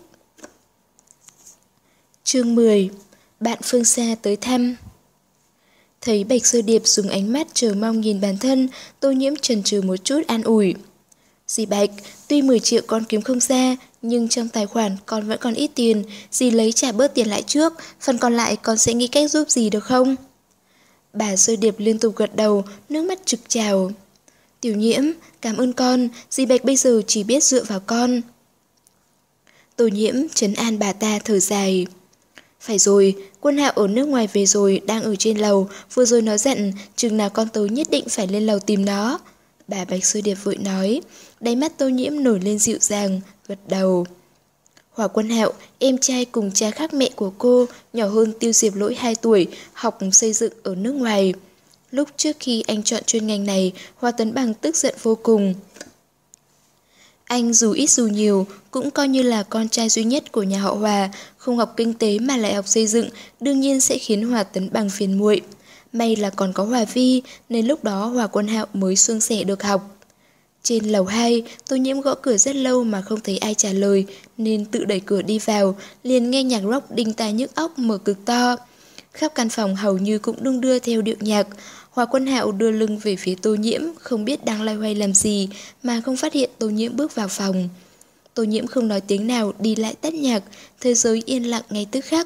Chương mười. Bạn phương xa tới thăm. Thấy Bạch Sơ Điệp dùng ánh mắt chờ mong nhìn bản thân, Tô Nhiễm chần chừ một chút an ủi. Dì Bạch, tuy mười triệu con kiếm không ra, nhưng trong tài khoản con vẫn còn ít tiền, dì lấy trả bớt tiền lại trước, phần còn lại con sẽ nghĩ cách giúp dì được không? Bà Sơ Điệp liên tục gật đầu, nước mắt trực trào. Tiểu Nhiễm, cảm ơn con, dì Bạch bây giờ chỉ biết dựa vào con. Tô Nhiễm trấn an bà ta thở dài. Phải rồi, Quân Hạo ở nước ngoài về rồi, đang ở trên lầu, vừa rồi nó giận, chừng nào con tới nhất định phải lên lầu tìm nó. Bà Bạch Sơ Điệp vội nói, đáy mắt Tô Nhiễm nổi lên dịu dàng, gật đầu. Hỏa Quân Hạo, em trai cùng cha khác mẹ của cô, nhỏ hơn Tiêu Diệp Lỗi hai tuổi, học xây dựng ở nước ngoài. Lúc trước khi anh chọn chuyên ngành này, Hoa Tấn Bằng tức giận vô cùng. Anh dù ít dù nhiều, cũng coi như là con trai duy nhất của nhà họ Hòa, không học kinh tế mà lại học xây dựng, đương nhiên sẽ khiến Hoa Tấn Bằng phiền muội. May là còn có Hòa Vi, nên lúc đó Hỏa Quân Hạo mới suôn sẻ được học. Trên lầu hai, Tô Nhiễm gõ cửa rất lâu mà không thấy ai trả lời, nên tự đẩy cửa đi vào, liền nghe nhạc rock đinh tai nhức óc mở cực to. Khắp căn phòng hầu như cũng đung đưa theo điệu nhạc. Hỏa Quân Hạo đưa lưng về phía Tô Nhiễm, không biết đang loay hoay làm gì mà không phát hiện Tô Nhiễm bước vào phòng. Tô Nhiễm không nói tiếng nào đi lại tắt nhạc, thế giới yên lặng ngay tức khắc.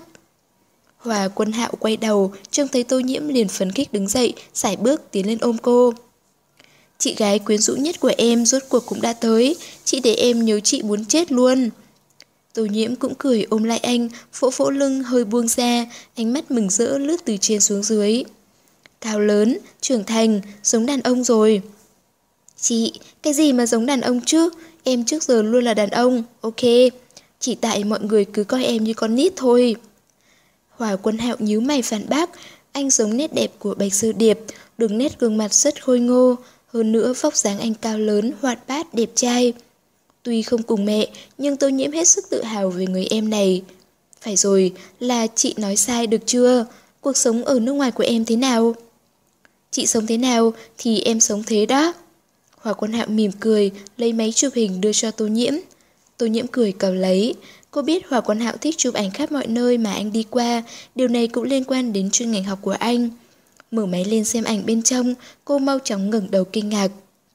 Hỏa Quân Hạo quay đầu, trông thấy Tô Nhiễm liền phấn khích đứng dậy, sải bước tiến lên ôm cô. Chị gái quyến rũ nhất của em rốt cuộc cũng đã tới, chị để em nhớ chị muốn chết luôn. Tô Nhiễm cũng cười ôm lại anh, vỗ vỗ lưng hơi buông ra, ánh mắt mừng rỡ lướt từ trên xuống dưới. Cao lớn, trưởng thành, giống đàn ông rồi. Chị, cái gì mà giống đàn ông chứ? Em trước giờ luôn là đàn ông, ok. Chỉ tại mọi người cứ coi em như con nít thôi. Hỏa Quân Hạo nhíu mày phản bác, anh giống nét đẹp của Bạch Sơ Điệp, đường nét gương mặt rất khôi ngô, hơn nữa vóc dáng anh cao lớn, hoạt bát, đẹp trai. Tuy không cùng mẹ, nhưng Tô Nhiễm hết sức tự hào về người em này. Phải rồi, là chị nói sai được chưa? Cuộc sống ở nước ngoài của em thế nào? Chị sống thế nào thì em sống thế đó. Hỏa Quân Hạo mỉm cười, lấy máy chụp hình đưa cho Tô Nhiễm. Tô Nhiễm cười cầm lấy. Cô biết Hỏa Quân Hạo thích chụp ảnh khắp mọi nơi mà anh đi qua, điều này cũng liên quan đến chuyên ngành học của anh. Mở máy lên xem ảnh bên trong, cô mau chóng ngẩng đầu kinh ngạc.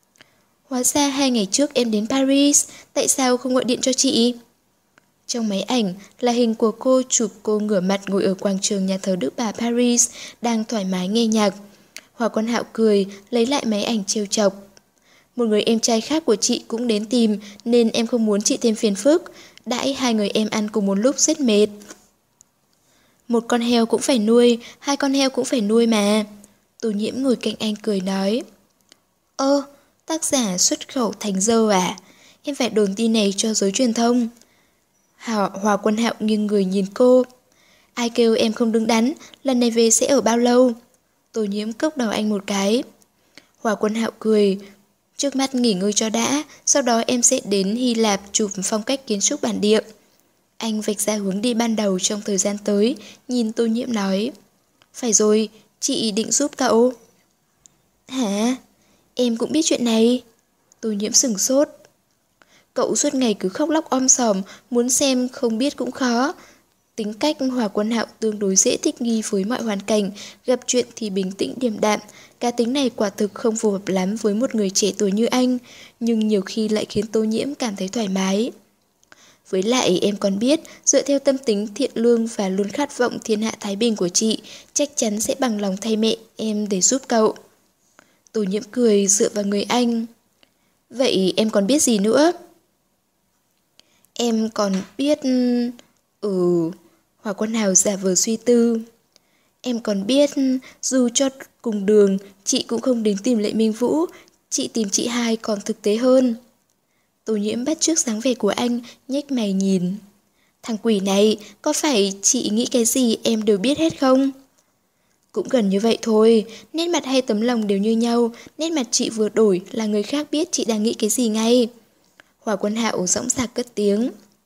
Hóa ra hai ngày trước em đến Paris, tại sao không gọi điện cho chị? Trong máy ảnh là hình của cô chụp cô ngửa mặt ngồi ở quảng trường nhà thờ Đức Bà Paris, đang thoải mái nghe nhạc. Hỏa Quân Hạo cười, lấy lại máy ảnh trêu chọc. Một người em trai khác của chị cũng đến tìm, nên em không muốn chị thêm phiền phức. Đãi hai người em ăn cùng một lúc rất mệt. Một con heo cũng phải nuôi, hai con heo cũng phải nuôi mà. Tô Nhiễm ngồi cạnh anh cười nói. Ơ, tác giả xuất khẩu thành dơ à? Em phải đồn tin này cho giới truyền thông. Hòa, Hòa Quân Hạo nghiêng người nhìn cô. Ai kêu em không đứng đắn, lần này về sẽ ở bao lâu? Tô Nhiễm cốc đầu anh một cái. Hòa Quân Hạo cười. Trước mắt nghỉ ngơi cho đã, sau đó em sẽ đến Hy Lạp chụp phong cách kiến trúc bản địa. Anh vạch ra hướng đi ban đầu trong thời gian tới, nhìn Tô Nhiễm nói. Phải rồi, chị định giúp cậu. Hả? Em cũng biết chuyện này. Tô Nhiễm sửng sốt. Cậu suốt ngày cứ khóc lóc om sòm, muốn xem không biết cũng khó. Tính cách Hòa Quân Hạo tương đối dễ thích nghi với mọi hoàn cảnh, gặp chuyện thì bình tĩnh điềm đạm. Cá tính này quả thực không phù hợp lắm với một người trẻ tuổi như anh, nhưng nhiều khi lại khiến Tô Nhiễm cảm thấy thoải mái. Với lại em còn biết, dựa theo tâm tính thiện lương và luôn khát vọng thiên hạ thái bình của chị, chắc chắn sẽ bằng lòng thay mẹ em để giúp cậu. Tô Nhiễm cười dựa vào người anh. Vậy em còn biết gì nữa? Em còn biết... Ừ... Hòa Quân Hạo giả vờ suy tư. Em còn biết, dù cho cùng đường, chị cũng không đến tìm Lệ Minh Vũ, chị tìm chị hai còn thực tế hơn. Tô Nhiễm bắt chước dáng vẻ của anh, nhếch mày nhìn. Thằng quỷ này, có phải chị nghĩ cái gì em đều biết hết không? Cũng gần như vậy thôi, nét mặt hay tấm lòng đều như nhau, nét mặt chị vừa đổi là người khác biết chị đang nghĩ cái gì ngay. Hòa Quân Hạo dõng dạc cất tiếng.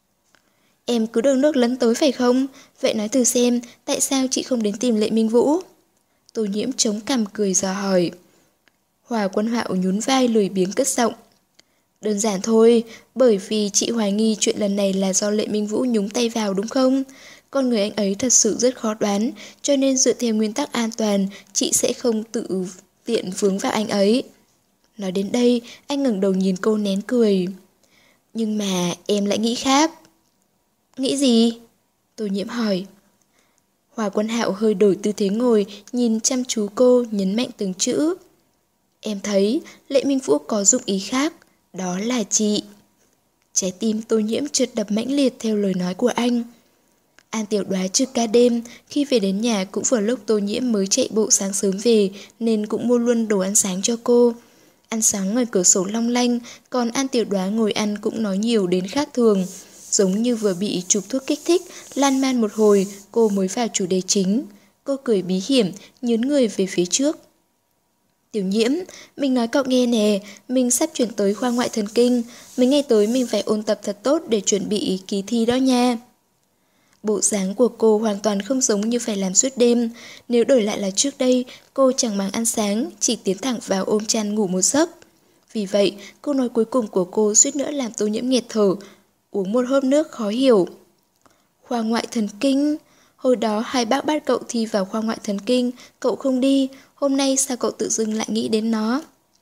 Em cứ đường nước lấn tới phải không? Vậy nói thử xem, tại sao chị không đến tìm Lệ Minh Vũ? Tô Nhiễm chống cằm cười dò hỏi. Hòa Quân Hạo nhún vai lười biếng cất giọng. Đơn giản thôi, bởi vì chị hoài nghi chuyện lần này là do Lệ Minh Vũ nhúng tay vào đúng không? Con người anh ấy thật sự rất khó đoán, cho nên dựa theo nguyên tắc an toàn, chị sẽ không tự tiện vướng vào anh ấy. Nói đến đây, anh ngẩng đầu nhìn cô nén cười. Nhưng mà em lại nghĩ khác. Nghĩ gì? Tô Nhiễm hỏi. Hòa Quân Hạo hơi đổi tư thế ngồi, nhìn chăm chú cô, nhấn mạnh từng chữ. Em thấy Lệ Minh Vũ có dụng ý khác, đó là chị. Trái tim Tô Nhiễm trượt đập mãnh liệt theo lời nói của anh. An Tiểu Đoá trực ca đêm, khi về đến nhà cũng vừa lúc Tô Nhiễm mới chạy bộ sáng sớm về, nên cũng mua luôn đồ ăn sáng cho cô. Ăn sáng ngoài cửa sổ long lanh, còn An Tiểu Đoá ngồi ăn cũng nói nhiều đến khác thường. Giống như vừa bị chụp thuốc kích thích, lan man một hồi, cô mới vào chủ đề chính. Cô cười bí hiểm, nhướn người về phía trước. Tiểu Nhiễm, mình nói cậu nghe nè, mình sắp chuyển tới khoa ngoại thần kinh. Mấy ngày tới mình phải ôn tập thật tốt để chuẩn bị kỳ thi đó nha. Bộ dáng của cô hoàn toàn không giống như phải làm suốt đêm. Nếu đổi lại là trước đây, cô chẳng màng ăn sáng, chỉ tiến thẳng vào ôm chăn ngủ một giấc. Vì vậy, câu nói cuối cùng của cô suýt nữa làm Tô Nhiễm nghẹt thở. Uống một hớp nước khó hiểu. Khoa ngoại thần kinh. Hồi đó hai bác bắt cậu thi vào khoa ngoại thần kinh, cậu không đi. Hôm nay sao cậu tự dưng lại nghĩ đến nó?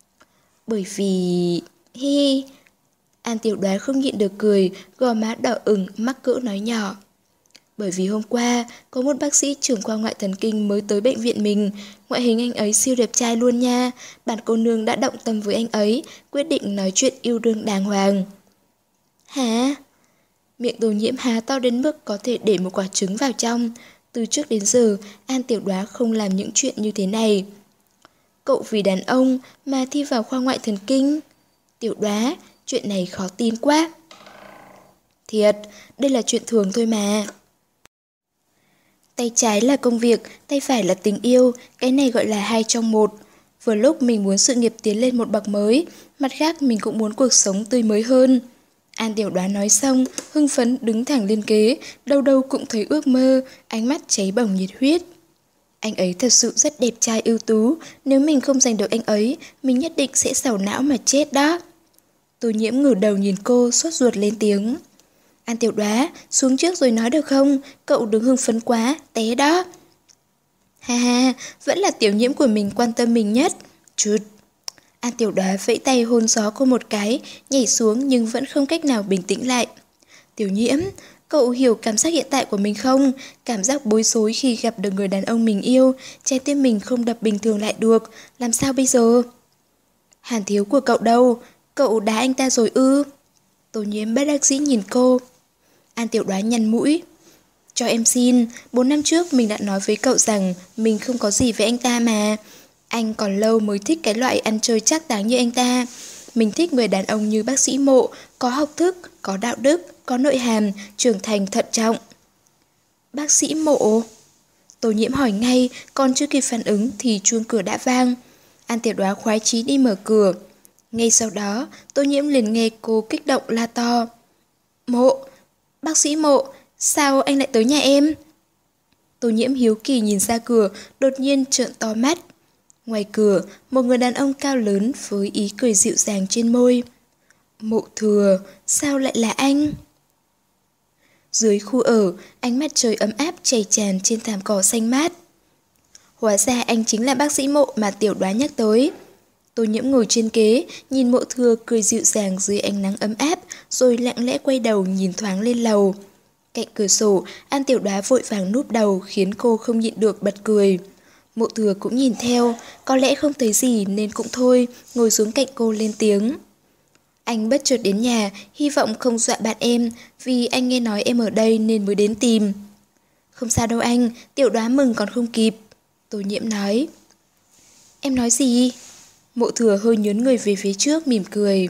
Bởi vì... Hi... An Tiểu Đoá không nhịn được cười, gò má đỏ ửng, mắc cỡ nói nhỏ. Bởi vì hôm qua, có một bác sĩ trưởng khoa ngoại thần kinh mới tới bệnh viện mình. Ngoại hình anh ấy siêu đẹp trai luôn nha. Bản cô nương đã động tâm với anh ấy, quyết định nói chuyện yêu đương đàng hoàng. Hả? Miệng Tô Nhiễm há to đến mức có thể để một quả trứng vào trong. Từ trước đến giờ, An Tiểu Đoá không làm những chuyện như thế này. Cậu vì đàn ông mà thi vào khoa ngoại thần kinh. Tiểu Đoá, chuyện này khó tin quá. Thiệt, đây là chuyện thường thôi mà. Tay trái là công việc, tay phải là tình yêu, cái này gọi là hai trong một. Vừa lúc mình muốn sự nghiệp tiến lên một bậc mới, mặt khác mình cũng muốn cuộc sống tươi mới hơn. An Tiểu Đoá nói xong, hưng phấn đứng thẳng lên ghế, đâu đâu cũng thấy ước mơ, ánh mắt cháy bỏng nhiệt huyết. Anh ấy thật sự rất đẹp trai ưu tú, nếu mình không giành được anh ấy, mình nhất định sẽ sầu não mà chết đó. Tô Nhiễm ngửa đầu nhìn cô, sốt ruột lên tiếng. An Tiểu Đoá, xuống trước rồi nói được không? Cậu đừng hưng phấn quá, té đó. Ha ha, vẫn là Tiểu Nhiễm của mình quan tâm mình nhất. Chút. An Tiểu Đoá vẫy tay hôn gió cô một cái, nhảy xuống nhưng vẫn không cách nào bình tĩnh lại. Tiểu Nhiễm, cậu hiểu cảm giác hiện tại của mình không? Cảm giác bối rối khi gặp được người đàn ông mình yêu, trái tim mình không đập bình thường lại được, làm sao bây giờ? Hàn Thiếu của cậu đâu? Cậu đá anh ta rồi ư? Tô Nhiễm bất đắc dĩ nhìn cô. An Tiểu Đoá nhăn mũi. Cho em xin, bốn năm trước mình đã nói với cậu rằng mình không có gì với anh ta mà. Anh còn lâu mới thích cái loại ăn chơi trác táng như anh ta. Mình thích người đàn ông như bác sĩ Mộ, có học thức, có đạo đức, có nội hàm, trưởng thành thận trọng. Bác sĩ Mộ? Tô Nhiễm hỏi ngay, còn chưa kịp phản ứng thì chuông cửa đã vang. An Tiểu Đoá khoái chí đi mở cửa. Ngay sau đó, Tô Nhiễm liền nghe cô kích động la to. Mộ! Bác sĩ Mộ! Sao anh lại tới nhà em? Tô Nhiễm hiếu kỳ nhìn ra cửa, đột nhiên trợn to mắt. Ngoài cửa, một người đàn ông cao lớn với ý cười dịu dàng trên môi. Mộ Thừa, sao lại là anh? Dưới khu ở, ánh mặt trời ấm áp chảy tràn trên thảm cỏ xanh mát. Hóa ra anh chính là bác sĩ Mộ mà Tiểu Đoá nhắc tới. Tô Nhiễm ngồi trên ghế, nhìn Mộ Thừa cười dịu dàng dưới ánh nắng ấm áp, rồi lặng lẽ quay đầu nhìn thoáng lên lầu. Cạnh cửa sổ, An Tiểu Đoá vội vàng núp đầu khiến cô không nhịn được bật cười. Mộ Thừa cũng nhìn theo, có lẽ không thấy gì nên cũng thôi, ngồi xuống cạnh cô lên tiếng. Anh bất chợt đến nhà, hy vọng không dọa bạn em, vì anh nghe nói em ở đây nên mới đến tìm. Không sao đâu anh, Tiểu Đoá mừng còn không kịp. Tô Nhiễm nói. Em nói gì? Mộ Thừa hơi nhớn người về phía trước mỉm cười.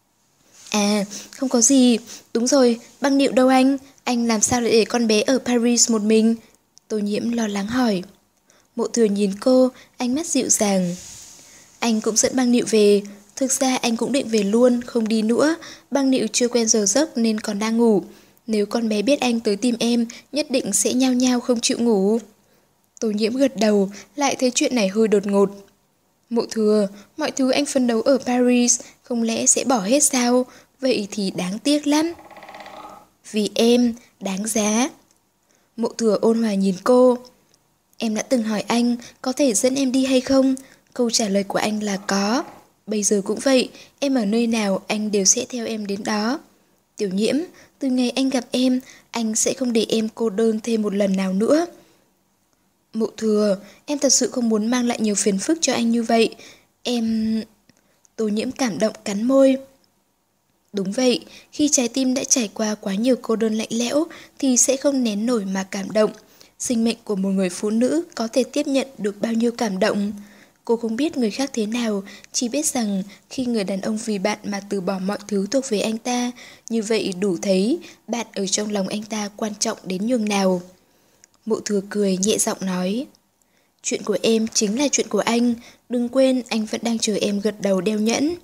À, không có gì. Đúng rồi, băng điệu đâu anh? Anh làm sao lại để con bé ở Paris một mình? Tô Nhiễm lo lắng hỏi. Mộ Thừa nhìn cô, ánh mắt dịu dàng. Anh cũng dẫn băng điệu về. Thực ra anh cũng định về luôn, không đi nữa. Băng điệu chưa quen giờ giấc nên còn đang ngủ. Nếu con bé biết anh tới tìm em, nhất định sẽ nhao nhao không chịu ngủ. Tô Nhiễm gật đầu, lại thấy chuyện này hơi đột ngột. Mộ Thừa, mọi thứ anh phấn đấu ở Paris, không lẽ sẽ bỏ hết sao? Vậy thì đáng tiếc lắm. Vì em, đáng giá. Mộ Thừa ôn hòa nhìn cô. Em đã từng hỏi anh có thể dẫn em đi hay không? Câu trả lời của anh là có. Bây giờ cũng vậy, em ở nơi nào anh đều sẽ theo em đến đó. Tiểu Nhiễm, từ ngày anh gặp em, anh sẽ không để em cô đơn thêm một lần nào nữa. Mộ Thừa, em thật sự không muốn mang lại nhiều phiền phức cho anh như vậy. Em... Tô Nhiễm cảm động cắn môi. Đúng vậy, khi trái tim đã trải qua quá nhiều cô đơn lạnh lẽo thì sẽ không nén nổi mà cảm động. Sinh mệnh của một người phụ nữ có thể tiếp nhận được bao nhiêu cảm động. Cô không biết người khác thế nào, chỉ biết rằng khi người đàn ông vì bạn mà từ bỏ mọi thứ thuộc về anh ta, như vậy đủ thấy bạn ở trong lòng anh ta quan trọng đến nhường nào. Mộ Thừa cười nhẹ giọng nói. Chuyện của em chính là chuyện của anh, đừng quên anh vẫn đang chờ em gật đầu đeo nhẫn.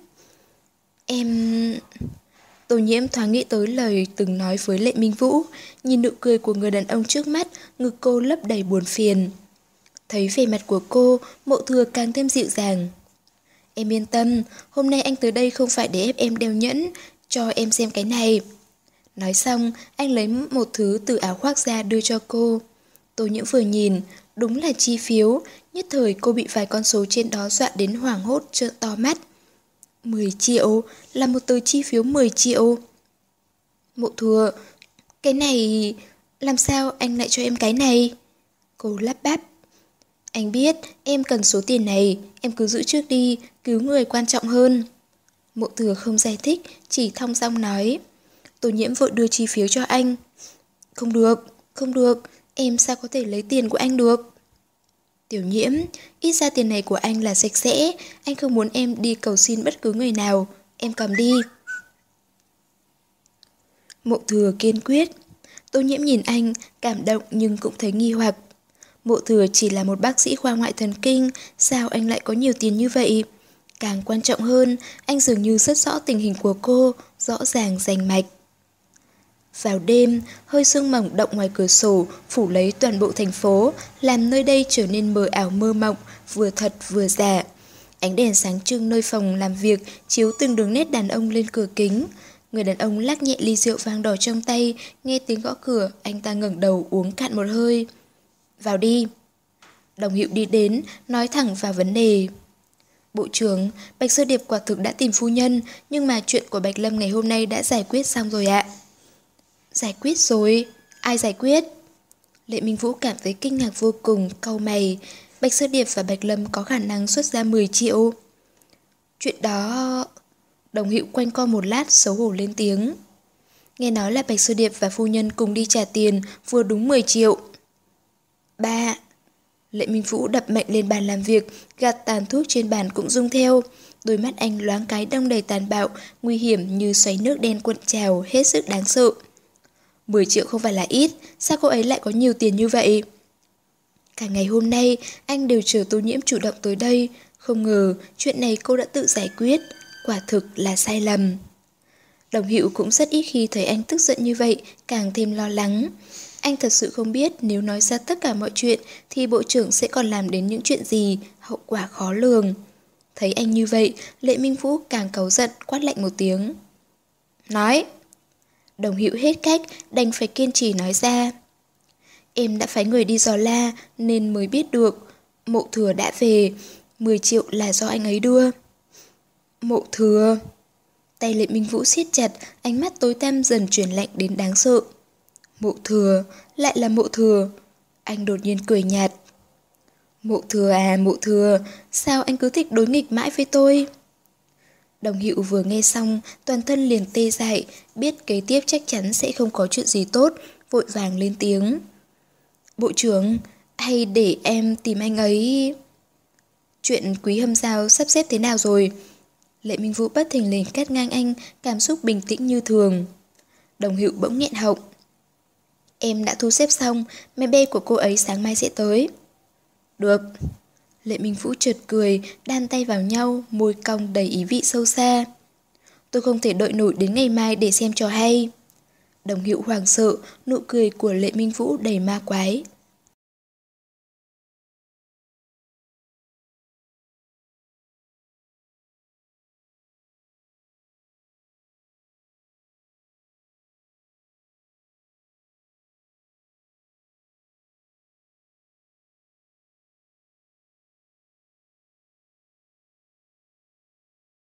Em... Tô Nhiễm thoáng nghĩ tới lời từng nói với Lệ Minh Vũ, nhìn nụ cười của người đàn ông trước mắt, ngực cô lấp đầy buồn phiền. Thấy vẻ mặt của cô, Mộ Thừa càng thêm dịu dàng. Em yên tâm, hôm nay anh tới đây không phải để ép em đeo nhẫn, cho em xem cái này. Nói xong, anh lấy một thứ từ áo khoác ra đưa cho cô. Tô Nhiễm vừa nhìn, đúng là chi phiếu, nhất thời cô bị vài con số trên đó dọa đến hoảng hốt trợn to mắt. mười triệu, là một tờ chi phiếu mười triệu. Mộ Thừa, cái này... làm sao anh lại cho em cái này? Cô lắp bắp. Anh biết em cần số tiền này, em cứ giữ trước đi, cứu người quan trọng hơn. Mộ Thừa không giải thích, chỉ thong dong nói. Tô Nhiễm vội đưa chi phiếu cho anh. Không được, không được, em sao có thể lấy tiền của anh được? Tiểu Nhiễm, ít ra tiền này của anh là sạch sẽ, anh không muốn em đi cầu xin bất cứ người nào, em cầm đi. Mộ Thừa kiên quyết. Tô Nhiễm nhìn anh, cảm động nhưng cũng thấy nghi hoặc. Mộ Thừa chỉ là một bác sĩ khoa ngoại thần kinh, sao anh lại có nhiều tiền như vậy? Càng quan trọng hơn, anh dường như rất rõ tình hình của cô, rõ ràng rành mạch. Vào đêm, hơi sương mỏng động ngoài cửa sổ, phủ lấy toàn bộ thành phố, làm nơi đây trở nên mờ ảo mơ mộng, vừa thật vừa giả. Ánh đèn sáng trưng nơi phòng làm việc chiếu từng đường nét đàn ông lên cửa kính. Người đàn ông lắc nhẹ ly rượu vang đỏ trong tay, nghe tiếng gõ cửa, anh ta ngẩng đầu uống cạn một hơi. Vào đi. Đồng Hiệu đi đến, nói thẳng vào vấn đề. Bộ trưởng, Bạch Sơ Điệp quả thực đã tìm phu nhân, nhưng mà chuyện của Bạch Lâm ngày hôm nay đã giải quyết xong rồi ạ. Giải quyết rồi? Ai giải quyết? Lệ Minh Vũ cảm thấy kinh ngạc vô cùng, cau mày. Bạch Sơ Điệp và Bạch Lâm có khả năng xuất ra mười triệu. Chuyện đó... Đồng Hiệu quanh co một lát xấu hổ lên tiếng. Nghe nói là Bạch Sơ Điệp và phu nhân cùng đi trả tiền, vừa đúng mười triệu. Ba. Lệ Minh Vũ đập mạnh lên bàn làm việc, gạt tàn thuốc trên bàn cũng rung theo. Đôi mắt anh loáng cái đong đầy tàn bạo, nguy hiểm như xoáy nước đen cuộn trào, hết sức đáng sợ. mười triệu không phải là ít, sao cô ấy lại có nhiều tiền như vậy? Cả ngày hôm nay, anh đều chờ Tô Nhiễm chủ động tới đây. Không ngờ, chuyện này cô đã tự giải quyết. Quả thực là sai lầm. Đồng Hữu cũng rất ít khi thấy anh tức giận như vậy, càng thêm lo lắng. Anh thật sự không biết nếu nói ra tất cả mọi chuyện thì bộ trưởng sẽ còn làm đến những chuyện gì, hậu quả khó lường. Thấy anh như vậy, Lệ Minh Vũ càng cáu giận quát lạnh một tiếng. Nói! Đồng Hữu hết cách, đành phải kiên trì nói ra. Em đã phái người đi dò la nên mới biết được. Mộ Thừa đã về, mười triệu là do anh ấy đưa. Mộ Thừa... Tay Lệ Minh Vũ siết chặt, ánh mắt tối tăm dần chuyển lạnh đến đáng sợ. Mộ Thừa, lại là Mộ Thừa. Anh đột nhiên cười nhạt. Mộ Thừa à, Mộ Thừa, sao anh cứ thích đối nghịch mãi với tôi? Đồng Hữu vừa nghe xong, toàn thân liền tê dại, biết kế tiếp chắc chắn sẽ không có chuyện gì tốt, vội vàng lên tiếng. Bộ trưởng, hay để em tìm anh ấy... Chuyện Quý Hâm Giao sắp xếp thế nào rồi? Lệ Minh Vũ bất thình lình cắt ngang anh, cảm xúc bình tĩnh như thường. Đồng Hữu bỗng nghẹn họng. Em đã thu xếp xong, máy bay của cô ấy sáng mai sẽ tới. Được. Lệ Minh Vũ chợt cười, đan tay vào nhau, môi cong đầy ý vị sâu xa. Tôi không thể đợi nổi đến ngày mai để xem trò hay. Đồng Hữu hoảng sợ, nụ cười của Lệ Minh Vũ đầy ma quái.